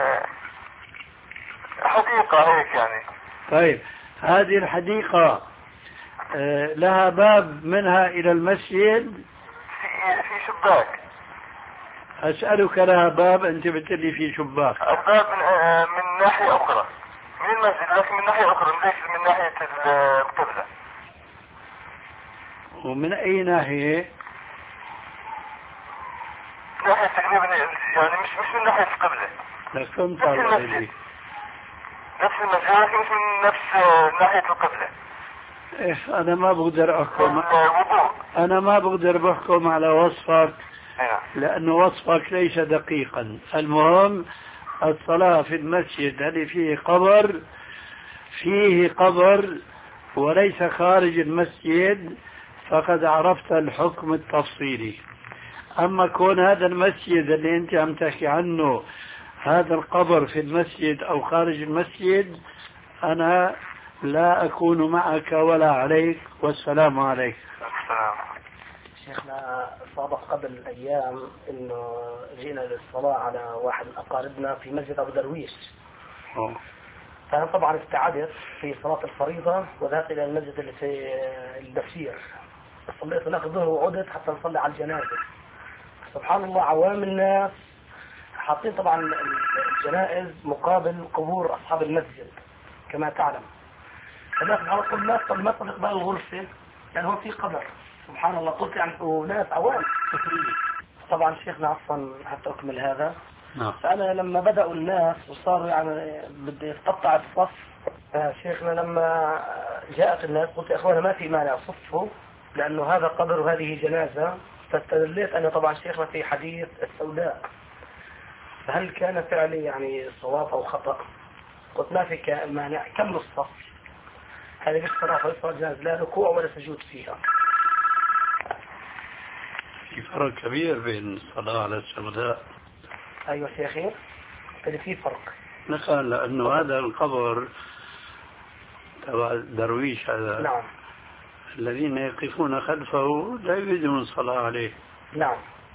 Speaker 5: حديقة هيك يعني.
Speaker 3: طيب هذه الحديقة لها باب منها إلى المسجد؟
Speaker 5: في في شباك.
Speaker 3: أسألك لها باب، أنت بتقولي في شباك.
Speaker 5: الباب من, من ناحية أخرى من المسجد، لكن من ناحية أخرى ليس من ناحية القبلة.
Speaker 3: ومن أي ناحية؟
Speaker 5: ناحية تقريبا يعني مش مش من ناحية القبلة.
Speaker 3: لكن طالع لي.
Speaker 5: نفس المسجد لكن مش من نفس ناحية القبلة.
Speaker 3: إيه أنا ما بقدر أحكم. أنا ما بقدر بحكم على وصفك لأن وصفك ليس دقيقا. المهم الصلاة في المسجد الذي فيه قبر فيه قبر وليس خارج المسجد، فقد عرفت الحكم التفصيلي. أما كون هذا المسجد اللي أنت عم تحكي عنه هذا القبر في المسجد أو خارج المسجد، أنا لا أكون معك ولا عليك، والسلام عليك.
Speaker 5: السلام.
Speaker 2: شيخنا سبق قبل أيام إنه جينا للصلاة على واحد من أقاربنا في مسجد أبو درويش.
Speaker 3: أوه.
Speaker 2: أنا طبعا ابتعدت في صلاة الفريضة وذهبت إلى المسجد اللي في البشير، صليت هناك الظهر وعدت حتى نصلي على الجنازة. سبحان الله عوام الناس حاطين طبعا الجنائز مقابل قبور أصحاب المسجد كما تعلم. فالناس على كل الناس طب ما تطلق بقى الغرفة يعني هو في قدر سبحان الله. قلت يعني وناس عوام طبعا شيخنا عفوا حتى أكمل هذا.
Speaker 3: نعم.
Speaker 2: فأنا لما بدأوا الناس وصار يعني بدي يتقطع الصف، شيخنا لما جاءت الناس قلت يا أخوانا ما في مانع صفوا لأنه هذا قبر وهذه جنازة. فاستدليت أنا طبعا شيخنا في حديث السوداء، فهل كان فعلي يعني صواب أو خطأ؟ قلت ما في مانع كمل الصف. هذه بالصراحة صلاة جنازة لا ركوع ولا سجود فيها.
Speaker 3: في فرق كبير بين الصلاة على السوداء.
Speaker 2: أيوة شيخي في فرق.
Speaker 3: نقل لأنه هذا القبر تبع الدرويش هذا.
Speaker 2: نعم.
Speaker 3: الذين يقفون خلفه لا يريدون الصلاة عليه.
Speaker 2: نعم.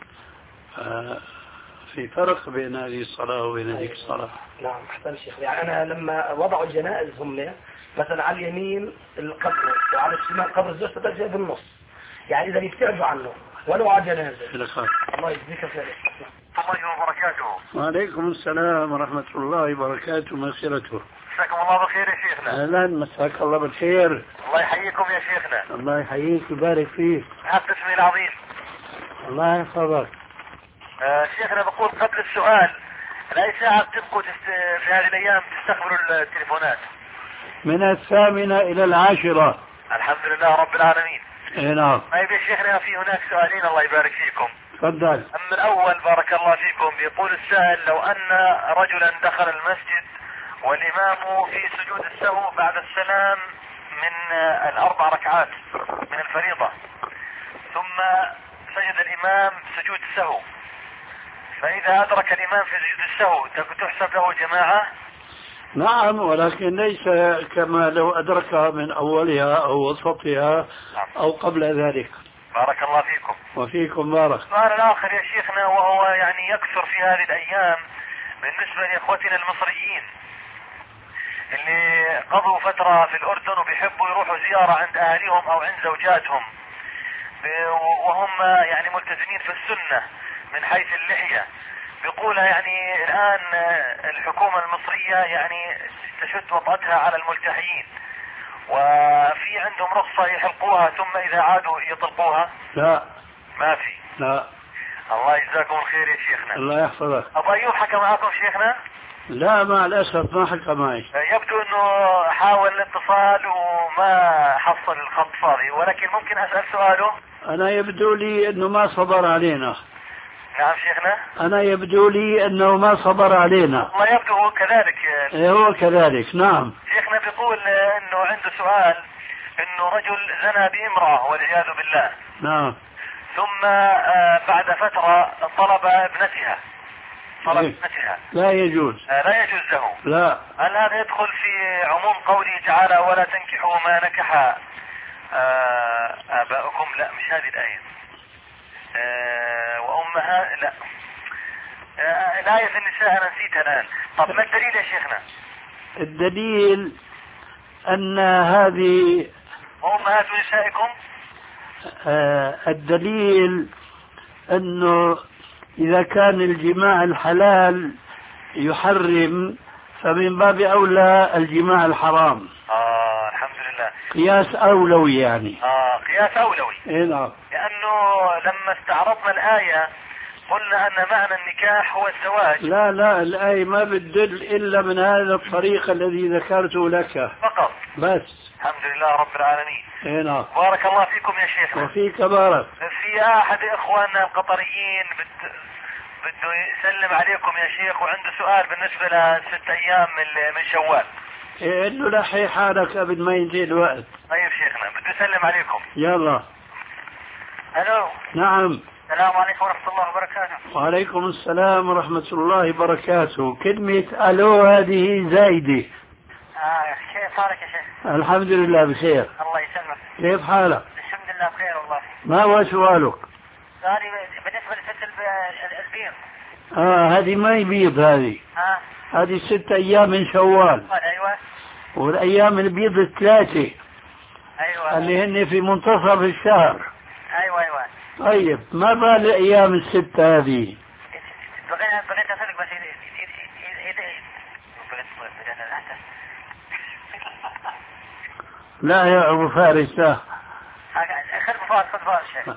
Speaker 3: في فرق بين هذه الصلاة وبين هذه الصلاة.
Speaker 2: نعم أحسن شيخ. يعني أنا لما وضعوا الجنائز هم مثلا على اليمين القبر وعلى الشمال قبر الزوجة تجي بالنص، يعني إذا يبتعدوا عنه ولو على جنازة. الله يجزيك خير.
Speaker 5: الله وبركاته.
Speaker 3: وعليكم السلام ورحمة الله وبركاته ومغفرته.
Speaker 5: مساكم الله بخير يا شيخنا.
Speaker 3: أهلا مساك الله بالخير.
Speaker 5: الله يحييكم يا شيخنا.
Speaker 3: الله يحييك ويبارك فيك.
Speaker 5: هذا اسمي العظيم.
Speaker 3: الله يحفظك.
Speaker 5: آه شيخنا بقول قبل السؤال لأي ساعة بتبقوا تست... في هذه الأيام تستقبلوا التليفونات؟ من
Speaker 3: الثامنة إلى العاشرة.
Speaker 5: الحمد لله رب العالمين.
Speaker 3: إيه نعم.
Speaker 5: طيب يا شيخنا في هناك سؤالين الله يبارك فيكم.
Speaker 3: تفضل.
Speaker 5: أما الأول بارك الله فيكم بيقول السائل لو أن رجلا دخل المسجد والإمام في سجود السهو بعد السلام من الأربع ركعات من الفريضة ثم سجد الإمام سجود السهو، فإذا أدرك الإمام في سجود السهو تحسب له جماعة؟
Speaker 3: نعم ولكن ليس كما لو أدركها من أولها أو وسطها أو قبل ذلك.
Speaker 5: بارك الله فيكم.
Speaker 3: وفيكم بارك.
Speaker 5: السؤال الآخر يا شيخنا وهو يعني يكثر في هذه الأيام بالنسبة لإخوتنا المصريين اللي قضوا فترة في الأردن وبيحبوا يروحوا زيارة عند أهاليهم أو عند زوجاتهم وهم يعني ملتزمين في السنة من حيث اللحية. بيقول يعني الآن الحكومة المصرية يعني تشد وطأتها على الملتحيين وفي عندهم رخصة يحلقوها ثم إذا عادوا يطلقوها.
Speaker 3: لا
Speaker 5: ما في.
Speaker 3: لا.
Speaker 5: الله يجزاكم الخير يا شيخنا.
Speaker 3: الله يحفظك.
Speaker 5: أبو أيوب حكى معكم شيخنا؟
Speaker 3: لا مع الأسف ما حكى معي.
Speaker 5: يبدو أنه حاول الاتصال وما حصل الخط فاضي، ولكن ممكن أسأل سؤاله؟
Speaker 3: أنا يبدو لي أنه ما صبر علينا.
Speaker 5: نعم شيخنا.
Speaker 3: أنا يبدو لي أنه ما صبر علينا.
Speaker 5: الله يبدو هو كذلك.
Speaker 3: إيه هو كذلك. نعم.
Speaker 5: شيخنا بيقول أنه عنده سؤال أنه رجل زنى بامرأة والعياذ بالله.
Speaker 3: نعم.
Speaker 5: ثم بعد فترة طلب ابنتها. طلب
Speaker 3: إيه؟
Speaker 5: ابنتها.
Speaker 3: لا يجوز.
Speaker 5: لا يجوز له.
Speaker 3: لا.
Speaker 5: هل هذا يدخل في عموم قوله تعالى ولا تنكحوا ما نكح آباؤكم؟ لا مش هذه الآية. وأمها لا آه الآية في النساء أنا نسيتها الآن. طب ما الدليل يا شيخنا؟
Speaker 3: الدليل أن هذه
Speaker 5: وأمهات نسائكم.
Speaker 3: آه الدليل أنه إذا كان الجماع الحلال يحرم فمن باب أولى الجماع الحرام.
Speaker 5: آه الحمد لله.
Speaker 3: قياس أولوي يعني.
Speaker 5: آه قياس أولوي.
Speaker 3: إيه نعم.
Speaker 5: لأنه لما استعرضنا الآية قلنا أن معنى النكاح هو الزواج.
Speaker 3: لا لا الآية ما بتدل إلا من هذا الطريق الذي ذكرته لك
Speaker 5: فقط.
Speaker 3: بس.
Speaker 5: الحمد لله رب العالمين.
Speaker 3: إيه نعم.
Speaker 5: بارك الله فيكم يا شيخنا.
Speaker 3: وفيك بارك.
Speaker 5: في أحد إخواننا القطريين بت... بده يسلم عليكم يا شيخ وعنده سؤال بالنسبة لست أيام من من شوال.
Speaker 3: إيه إنه لحي حالك قبل ما ينتهي الوقت.
Speaker 5: طيب شيخنا بده يسلم عليكم.
Speaker 3: يلا.
Speaker 5: ألو.
Speaker 3: نعم.
Speaker 5: السلام عليكم ورحمة الله وبركاته.
Speaker 3: وعليكم السلام ورحمة الله وبركاته. كلمة ألو هذه زايدة.
Speaker 5: آه كيف حالك يا شيخ؟
Speaker 3: الحمد لله بخير.
Speaker 5: الله يسلمك.
Speaker 3: كيف حالك؟
Speaker 5: الحمد لله بخير والله.
Speaker 3: ما هو سؤالك؟
Speaker 5: سؤالي بالنسبة لست البيض.
Speaker 3: آه هذه ما يبيض هذه.
Speaker 5: آه.
Speaker 3: هذه ست أيام من شوال.
Speaker 4: أيوة.
Speaker 3: والأيام البيض الثلاثة.
Speaker 4: أيوة.
Speaker 3: اللي هن في منتصف الشهر.
Speaker 4: أيوة أيوة.
Speaker 3: طيب ما بال الأيام الستة هذه؟
Speaker 4: بغيت بغيت أسألك بس
Speaker 3: لا يا أبو فارس لا.
Speaker 4: خذ أبو فارس خذ فارس.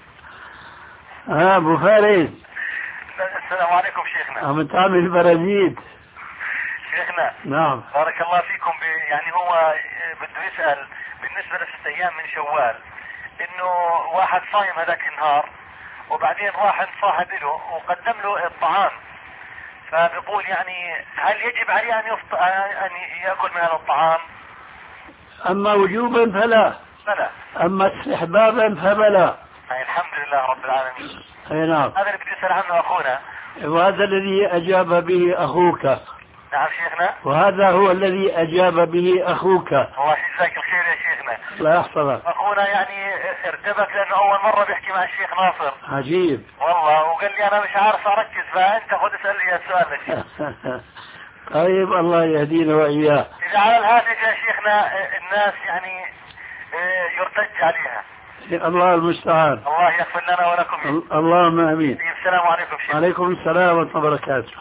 Speaker 3: ها أبو فارس.
Speaker 4: السلام عليكم شيخنا.
Speaker 3: عم تعمل برازيل.
Speaker 4: شيخنا.
Speaker 3: نعم.
Speaker 4: بارك الله فيكم. يعني هو بده يسأل بالنسبة لست أيام من شوال إنه واحد صايم هذاك النهار وبعدين راح عند صاحب له وقدم له الطعام، فبيقول يعني هل يجب عليه أن يفط... أن يأكل من هذا الطعام؟
Speaker 3: أما وجوبا فلا.
Speaker 4: فلا.
Speaker 3: أما استحبابا فبلا.
Speaker 4: يعني الحمد لله رب العالمين.
Speaker 3: أي نعم.
Speaker 4: هذا اللي بدي أسأل عنه أخونا.
Speaker 3: وهذا الذي أجاب به أخوك.
Speaker 4: نعم شيخنا.
Speaker 3: وهذا هو الذي أجاب به أخوك.
Speaker 4: الله يجزاك الخير يا شيخنا.
Speaker 3: لا يحفظك.
Speaker 4: أخونا يعني ارتبك لأنه أول مرة بيحكي مع الشيخ ناصر.
Speaker 3: عجيب.
Speaker 4: والله وقال لي أنا مش عارف أركز، فأنت خذ اسأل لي السؤال يا شيخ.
Speaker 3: طيب الله يهدينا وإياه.
Speaker 4: إذا على الهاتف يا شيخنا الناس يعني يرتج عليها.
Speaker 3: الله المستعان.
Speaker 4: الله يغفر لنا ولكم.
Speaker 3: اللهم امين.
Speaker 4: السلام عليكم شيخ.
Speaker 3: عليكم السلام ورحمه الله وبركاته.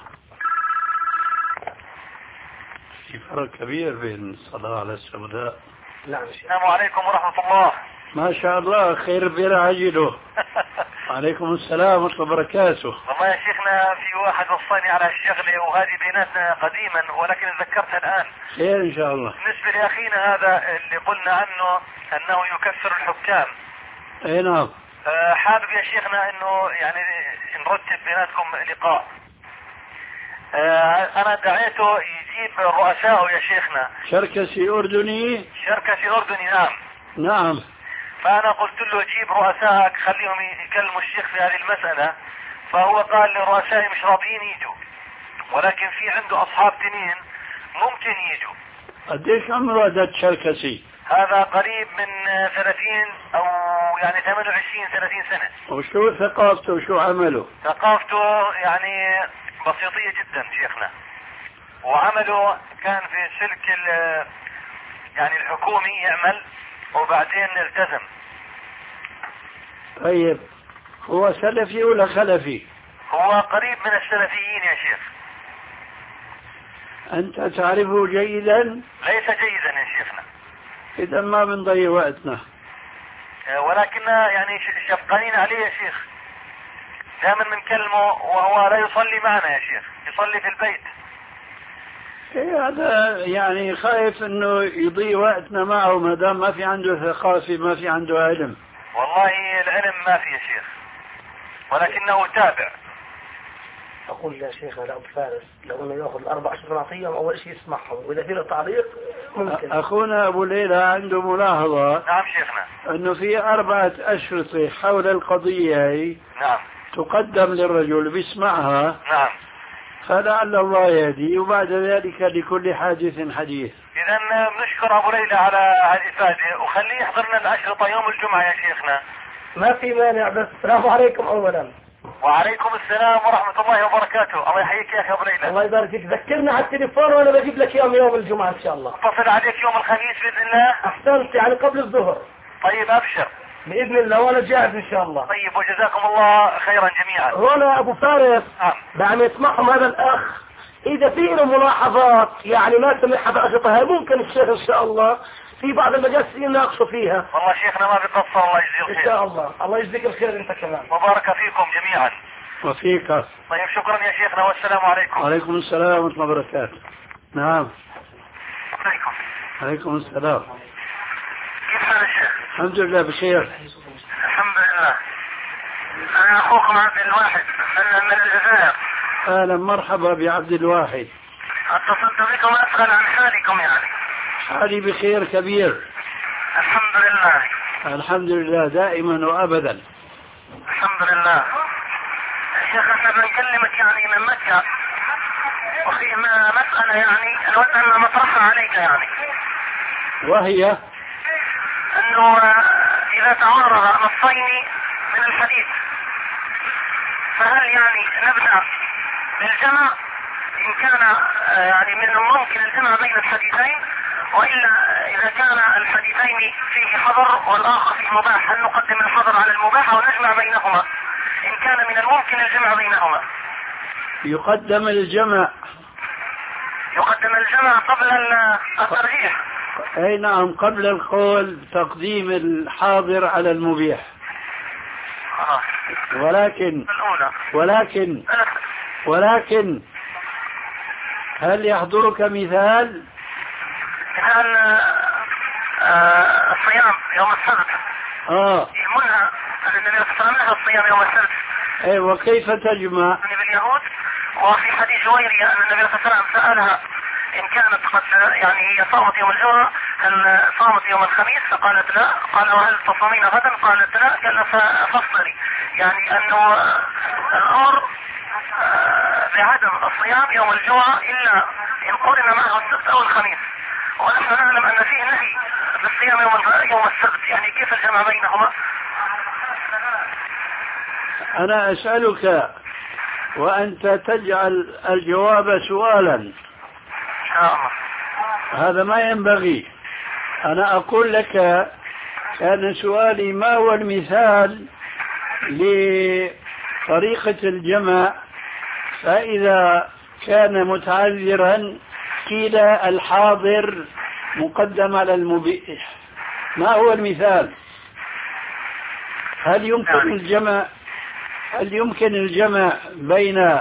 Speaker 3: في فرق كبير بين الصلاه على السوداء.
Speaker 2: نعم.
Speaker 4: السلام عليكم ورحمه الله.
Speaker 3: ما شاء الله خير بلا عجله. عليكم السلام ورحمه الله وبركاته.
Speaker 4: والله يا شيخنا في واحد وصاني على الشغله وهذه بيناتنا قديما ولكن تذكرتها الان.
Speaker 3: خير ان شاء الله.
Speaker 4: بالنسبه لاخينا هذا اللي قلنا عنه انه يكفر الحكام.
Speaker 3: اي نعم.
Speaker 4: أه حابب يا شيخنا انه يعني نرتب بيناتكم لقاء. أه انا دعيته يجيب رؤسائه يا شيخنا.
Speaker 3: شركسي اردني.
Speaker 4: شركسي اردني نعم.
Speaker 3: نعم.
Speaker 4: فانا قلت له جيب رؤسائك خليهم يكلموا الشيخ في هذه المسألة، فهو قال لي رؤسائي مش راضيين يجوا ولكن في عنده اصحاب تنين ممكن يجوا.
Speaker 3: قديش عمره هذا شركسي؟
Speaker 4: هذا قريب من ثلاثين او يعني ثمانية وعشرين ثلاثين سنة.
Speaker 3: وشو ثقافته وشو عمله؟
Speaker 4: ثقافته يعني بسيطية جدا شيخنا، وعمله كان في سلك يعني الحكومي يعمل وبعدين التزم.
Speaker 3: طيب هو سلفي ولا خلفي؟
Speaker 4: هو قريب من السلفيين يا شيخ.
Speaker 3: أنت تعرفه جيدا؟
Speaker 4: ليس جيدا يا شيخنا.
Speaker 3: إذا ما بنضيع وقتنا.
Speaker 4: ولكن يعني شفقانين عليه يا شيخ، دائما بنكلمه وهو لا يصلي معنا يا شيخ، يصلي في البيت.
Speaker 3: إيه هذا يعني خايف انه يضيع وقتنا معه ما دام ما في عنده ثقافة ما في عنده علم.
Speaker 4: والله العلم ما في يا شيخ ولكنه تابع.
Speaker 2: أقول يا شيخ لا أبو فارس لو أنه يأخذ الأربع أشهر نعطيهم أول شيء يسمعهم وإذا في له تعليق ممكن.
Speaker 3: أخونا أبو ليلى عنده ملاحظة.
Speaker 4: نعم شيخنا.
Speaker 3: أنه في أربعة أشرطة حول القضية هي.
Speaker 4: نعم.
Speaker 3: تقدم للرجل بيسمعها.
Speaker 4: نعم.
Speaker 3: فلعل الله يهدي وبعد ذلك لكل حادث حديث.
Speaker 4: إذا بنشكر أبو ليلى على هالإفادة وخليه يحضرنا الأشرطة يوم الجمعة يا شيخنا.
Speaker 2: ما في مانع بس السلام عليكم أولا.
Speaker 4: وعليكم السلام ورحمة الله وبركاته. الله يحييك يا أخي أبو ليلى.
Speaker 2: الله يبارك فيك. ذكرنا على التليفون وأنا بجيب لك يوم يوم الجمعة إن شاء الله.
Speaker 4: اتصل عليك يوم الخميس بإذن الله.
Speaker 2: أحسنت يعني قبل الظهر.
Speaker 4: طيب أبشر.
Speaker 2: بإذن الله وأنا جاهز إن شاء الله.
Speaker 4: طيب وجزاكم الله خيرا جميعا.
Speaker 2: هنا أبو فارس.
Speaker 4: نعم.
Speaker 2: بعد ما يسمعهم هذا الأخ إذا في له ملاحظات يعني ما سمعها بأشرطة ممكن الشيخ إن شاء الله في بعض المجالس يناقشوا فيها.
Speaker 4: والله شيخنا ما بيقصر الله يجزيه الخير.
Speaker 2: إن شاء الله. الله يجزيك الخير أنت كمان.
Speaker 4: وبارك فيكم جميعا.
Speaker 3: وفيك.
Speaker 4: طيب شكرا يا شيخنا والسلام عليكم.
Speaker 3: وعليكم السلام ورحمة الله وبركاته. نعم.
Speaker 4: عليكم.
Speaker 3: عليكم السلام.
Speaker 4: كيف حال الشيخ؟
Speaker 3: الحمد لله بخير.
Speaker 4: الحمد لله. أنا أخوكم عبد الواحد من الجزائر.
Speaker 3: أهلا مرحبا بعبد الواحد.
Speaker 4: اتصلت بكم أسأل عن حالكم يعني.
Speaker 3: حالي بخير كبير.
Speaker 4: الحمد لله.
Speaker 3: الحمد لله دائما وأبدا.
Speaker 4: الحمد لله. شيخ احنا بنكلمك يعني من مكة وفي مسألة يعني نود أن نطرحها عليك يعني.
Speaker 3: وهي
Speaker 4: أنه إذا تعارض نصين من الحديث فهل يعني نبدأ بالجمع
Speaker 5: إن كان يعني من الممكن الجمع بين الحديثين، وإلا إذا كان الحديثين فيه حظر والآخر فيه مباح هل نقدم الحظر على المباح أو نجمع بينهما؟ إن كان من الممكن الجمع بينهما
Speaker 3: يقدم الجمع.
Speaker 5: يقدم الجمع قبل الترجيح.
Speaker 3: أي نعم، قبل القول تقديم الحاضر على المبيح.
Speaker 5: آه.
Speaker 3: ولكن
Speaker 5: الأولى.
Speaker 3: ولكن ولكن هل يحضرك مثال؟
Speaker 5: مثال آه الصيام يوم السبت.
Speaker 3: اه
Speaker 5: منها النبي صلى الله عليه وسلم الصيام يوم السبت.
Speaker 3: اي وكيف تجمع؟
Speaker 5: يعني باليهود. وفي حديث جويرية أن النبي صلى الله عليه وسلم سألها إن كانت قد يعني هي صامت يوم الجمعة هل صامت يوم الخميس؟ فقالت لا. قال وهل تصومين غدا؟ قالت لا. قال فافطري. يعني أنه الأمر بعدم الصيام يوم الجمعة إلا إن قرن معه السبت أو الخميس، ونحن نعلم أن فيه نهي بالصيام يوم يوم السبت. يعني كيف الجمع بينهما؟
Speaker 3: أنا أسألك وأنت تجعل الجواب سؤالا.
Speaker 5: إن شاء الله.
Speaker 3: هذا ما ينبغي. أنا أقول لك كان سؤالي ما هو المثال لطريقة الجمع، فإذا كان متعذرا قيل الحاضر مقدم على المبيح. ما هو المثال؟ هل يمكن الجمع هل يمكن الجمع بين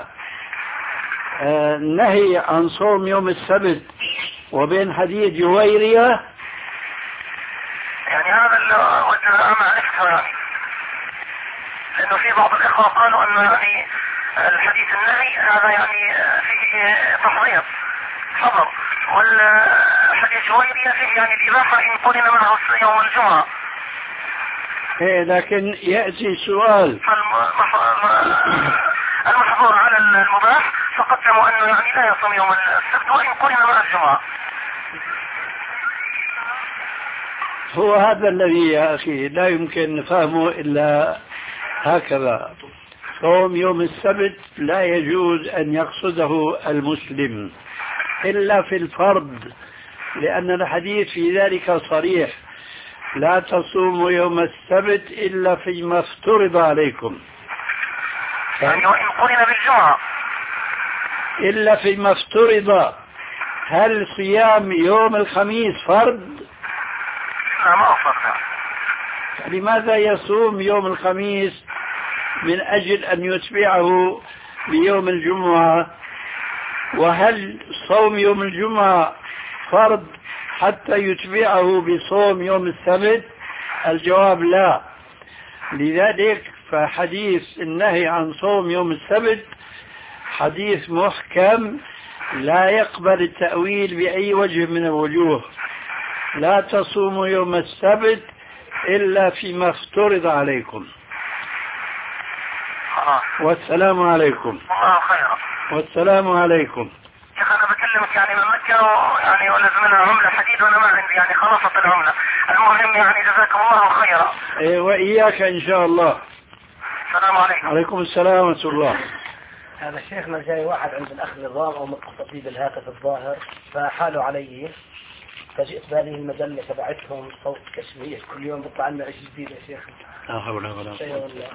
Speaker 3: النهي عن صوم يوم السبت وبين حديث جويرية؟
Speaker 5: يعني هذا اللي أنا عرفته، يعني لأنه في بعض الإخوة قالوا أن يعني الحديث النهي هذا يعني فيه تحضير حظر، والحديث جويرية فيه يعني الإباحة إن قرن معه يوم الجمعة.
Speaker 3: إيه لكن يأتي سؤال
Speaker 5: المحظور على المباح فقدموا أنه يعني لا يصوم يوم السبت وإن قرن مع الجمعة.
Speaker 3: هو هذا الذي يا أخي لا يمكن فهمه إلا هكذا. صوم يوم السبت لا يجوز أن يقصده المسلم إلا في الفرض، لأن الحديث في ذلك صريح: لا تصوموا يوم السبت إلا فيما افترض عليكم.
Speaker 5: يعني وإن قرن بالجمعة
Speaker 3: إلا فيما افترض. هل صيام يوم الخميس فرض؟
Speaker 5: لا ما فرض.
Speaker 3: لماذا يصوم يوم الخميس من أجل أن يتبعه بيوم الجمعة؟ وهل صوم يوم الجمعة فرض حتى يتبعه بصوم يوم السبت؟ الجواب لا. لذلك فحديث النهي عن صوم يوم السبت حديث محكم لا يقبل التأويل بأي وجه من الوجوه. لا تصوموا يوم السبت إلا فيما افترض عليكم. والسلام عليكم.
Speaker 5: الله خير.
Speaker 3: والسلام عليكم.
Speaker 5: يا أخي أنا بكلمك يعني من مكة يعني ولازم منها عملة حديد وأنا ما عندي يعني خلصت العملة. المهم يعني جزاكم الله خيرا.
Speaker 3: إيه وإياك إن شاء الله.
Speaker 5: السلام عليكم.
Speaker 3: عليكم السلام ورحمة الله.
Speaker 2: هذا شيخنا جاي واحد عند الأخ نظام أو متصل بالهاتف الظاهر فحاله علي، فجئت بهذه المجلة تبعتهم صوت كشمير كل يوم بيطلع لنا شيء جديد يا شيخ.
Speaker 3: لا حول ولا قوة.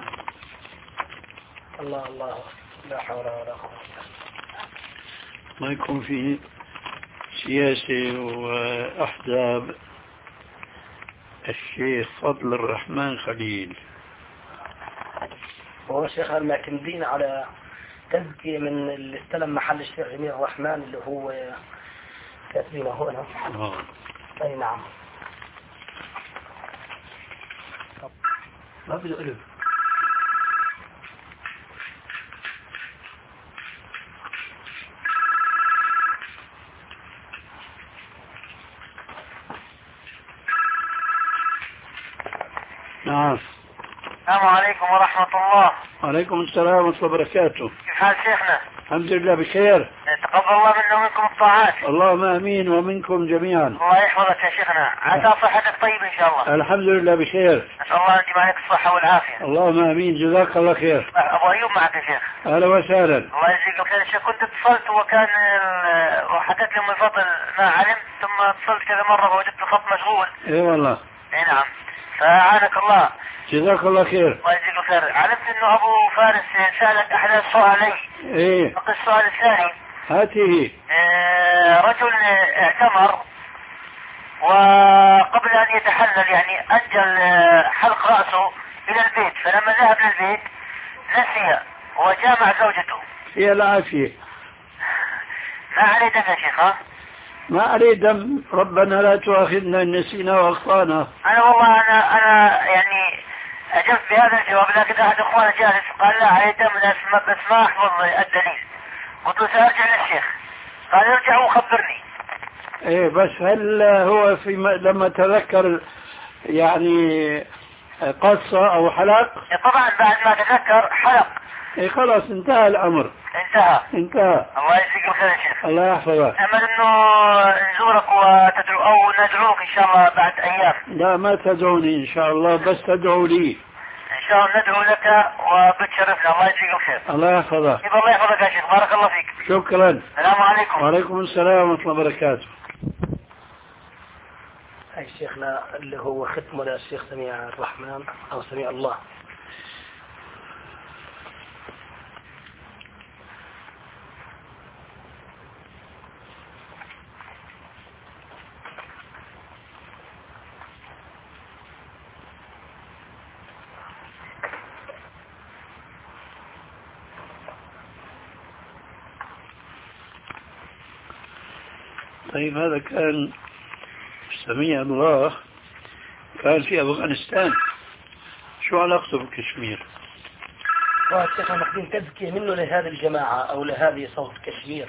Speaker 2: الله الله لا حول ولا قوة.
Speaker 3: ما يكون في سياسة وأحزاب. الشيخ فضل الرحمن خليل
Speaker 2: هو الشيخ المعتمدين على تزكية من اللي استلم محل الشيخ جميل الرحمن اللي هو كاتبينه هنا.
Speaker 3: آه.
Speaker 2: أي نعم.
Speaker 3: ما بده ألف. نعم.
Speaker 5: السلام عليكم ورحمة الله.
Speaker 3: وعليكم السلام ورحمة الله وبركاته.
Speaker 5: كيف حال شيخنا؟
Speaker 3: الحمد لله بخير.
Speaker 5: تقبل الله منا ومنكم الطاعات.
Speaker 3: اللهم امين ومنكم جميعا.
Speaker 5: الله يحفظك يا شيخنا. عسى صحتك طيب ان شاء الله.
Speaker 3: الحمد لله بخير.
Speaker 5: نسأل الله ان يديم عليك الصحة والعافية.
Speaker 3: اللهم امين. جزاك الله خير.
Speaker 4: ابو ايوب معك يا شيخ.
Speaker 3: اهلا وسهلا.
Speaker 4: الله يجزيك الخير يا شيخ. كنت اتصلت وكان وحكيت لي من فضل ما علمت، ثم اتصلت كذا مره وجدت الخط مشغول.
Speaker 3: اي والله.
Speaker 4: اي نعم. فاعانك الله.
Speaker 3: جزاك الله خير.
Speaker 4: الله يجزيك الخير. علمت انه ابو فارس سالك احد سؤالين.
Speaker 3: ايه.
Speaker 4: السؤال الثاني.
Speaker 3: هاته.
Speaker 4: آه رجل اعتمر وقبل ان يتحلل يعني اجل حلق راسه الى البيت، فلما ذهب للبيت نسي وجامع زوجته.
Speaker 3: هي العافية.
Speaker 4: ما عليه دم يا شيخ؟ ها؟
Speaker 3: ما عليه دم. ربنا لا تؤاخذنا إن نسينا واخطانا.
Speaker 4: انا والله انا انا يعني اجبت بهذا الجواب، لكن احد اخواني جالس قال لا عليه دم بس ما احفظ الدليل. قلت له سارجع للشيخ، قال ارجع وخبرني.
Speaker 3: ايه بس هل هو في لما تذكر يعني قصة او حلق؟
Speaker 4: طبعا بعد ما تذكر حلق.
Speaker 3: ايه خلاص انتهى الامر.
Speaker 4: انتهى.
Speaker 3: انتهى.
Speaker 4: الله يجزيك الخير يا شيخ.
Speaker 3: الله يحفظك.
Speaker 4: امل انه نزورك وتدعو او ندعوك ان شاء الله بعد ايام.
Speaker 3: لا ما تدعوني ان شاء الله، بس تدعو لي.
Speaker 4: ان شاء الله ندعو لك وبتشرفنا. الله يجزيك الخير.
Speaker 3: الله يحفظك.
Speaker 4: الله يحفظك يا شيخ. بارك الله فيك.
Speaker 3: شكرا.
Speaker 4: السلام عليكم.
Speaker 3: وعليكم السلام ورحمة الله وبركاته.
Speaker 2: هاي شيخنا اللي هو ختمه للشيخ سميع الرحمن او سميع الله.
Speaker 3: طيب هذا كان سميع الله، كان في أفغانستان. شو علاقته بكشمير؟
Speaker 2: والشيخ محدين تزكية منه لهذه الجماعة أو لهذه صوت كشمير،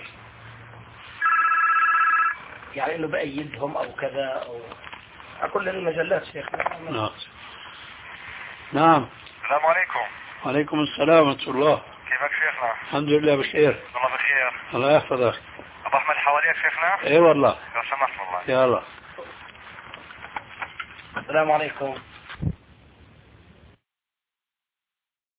Speaker 2: يعني إنه بأيدهم أو كذا أو كل المجلات شيخ.
Speaker 3: نعم. نعم.
Speaker 5: السلام عليكم.
Speaker 3: وعليكم السلام ورحمة الله.
Speaker 5: كيفك شيخنا؟
Speaker 3: الحمد لله بخير.
Speaker 5: الله بخير.
Speaker 3: الله يحفظك.
Speaker 5: أبو أحمد حواليك شيخنا؟
Speaker 3: اي والله.
Speaker 5: لو سمحت والله.
Speaker 3: يا الله.
Speaker 2: السلام عليكم.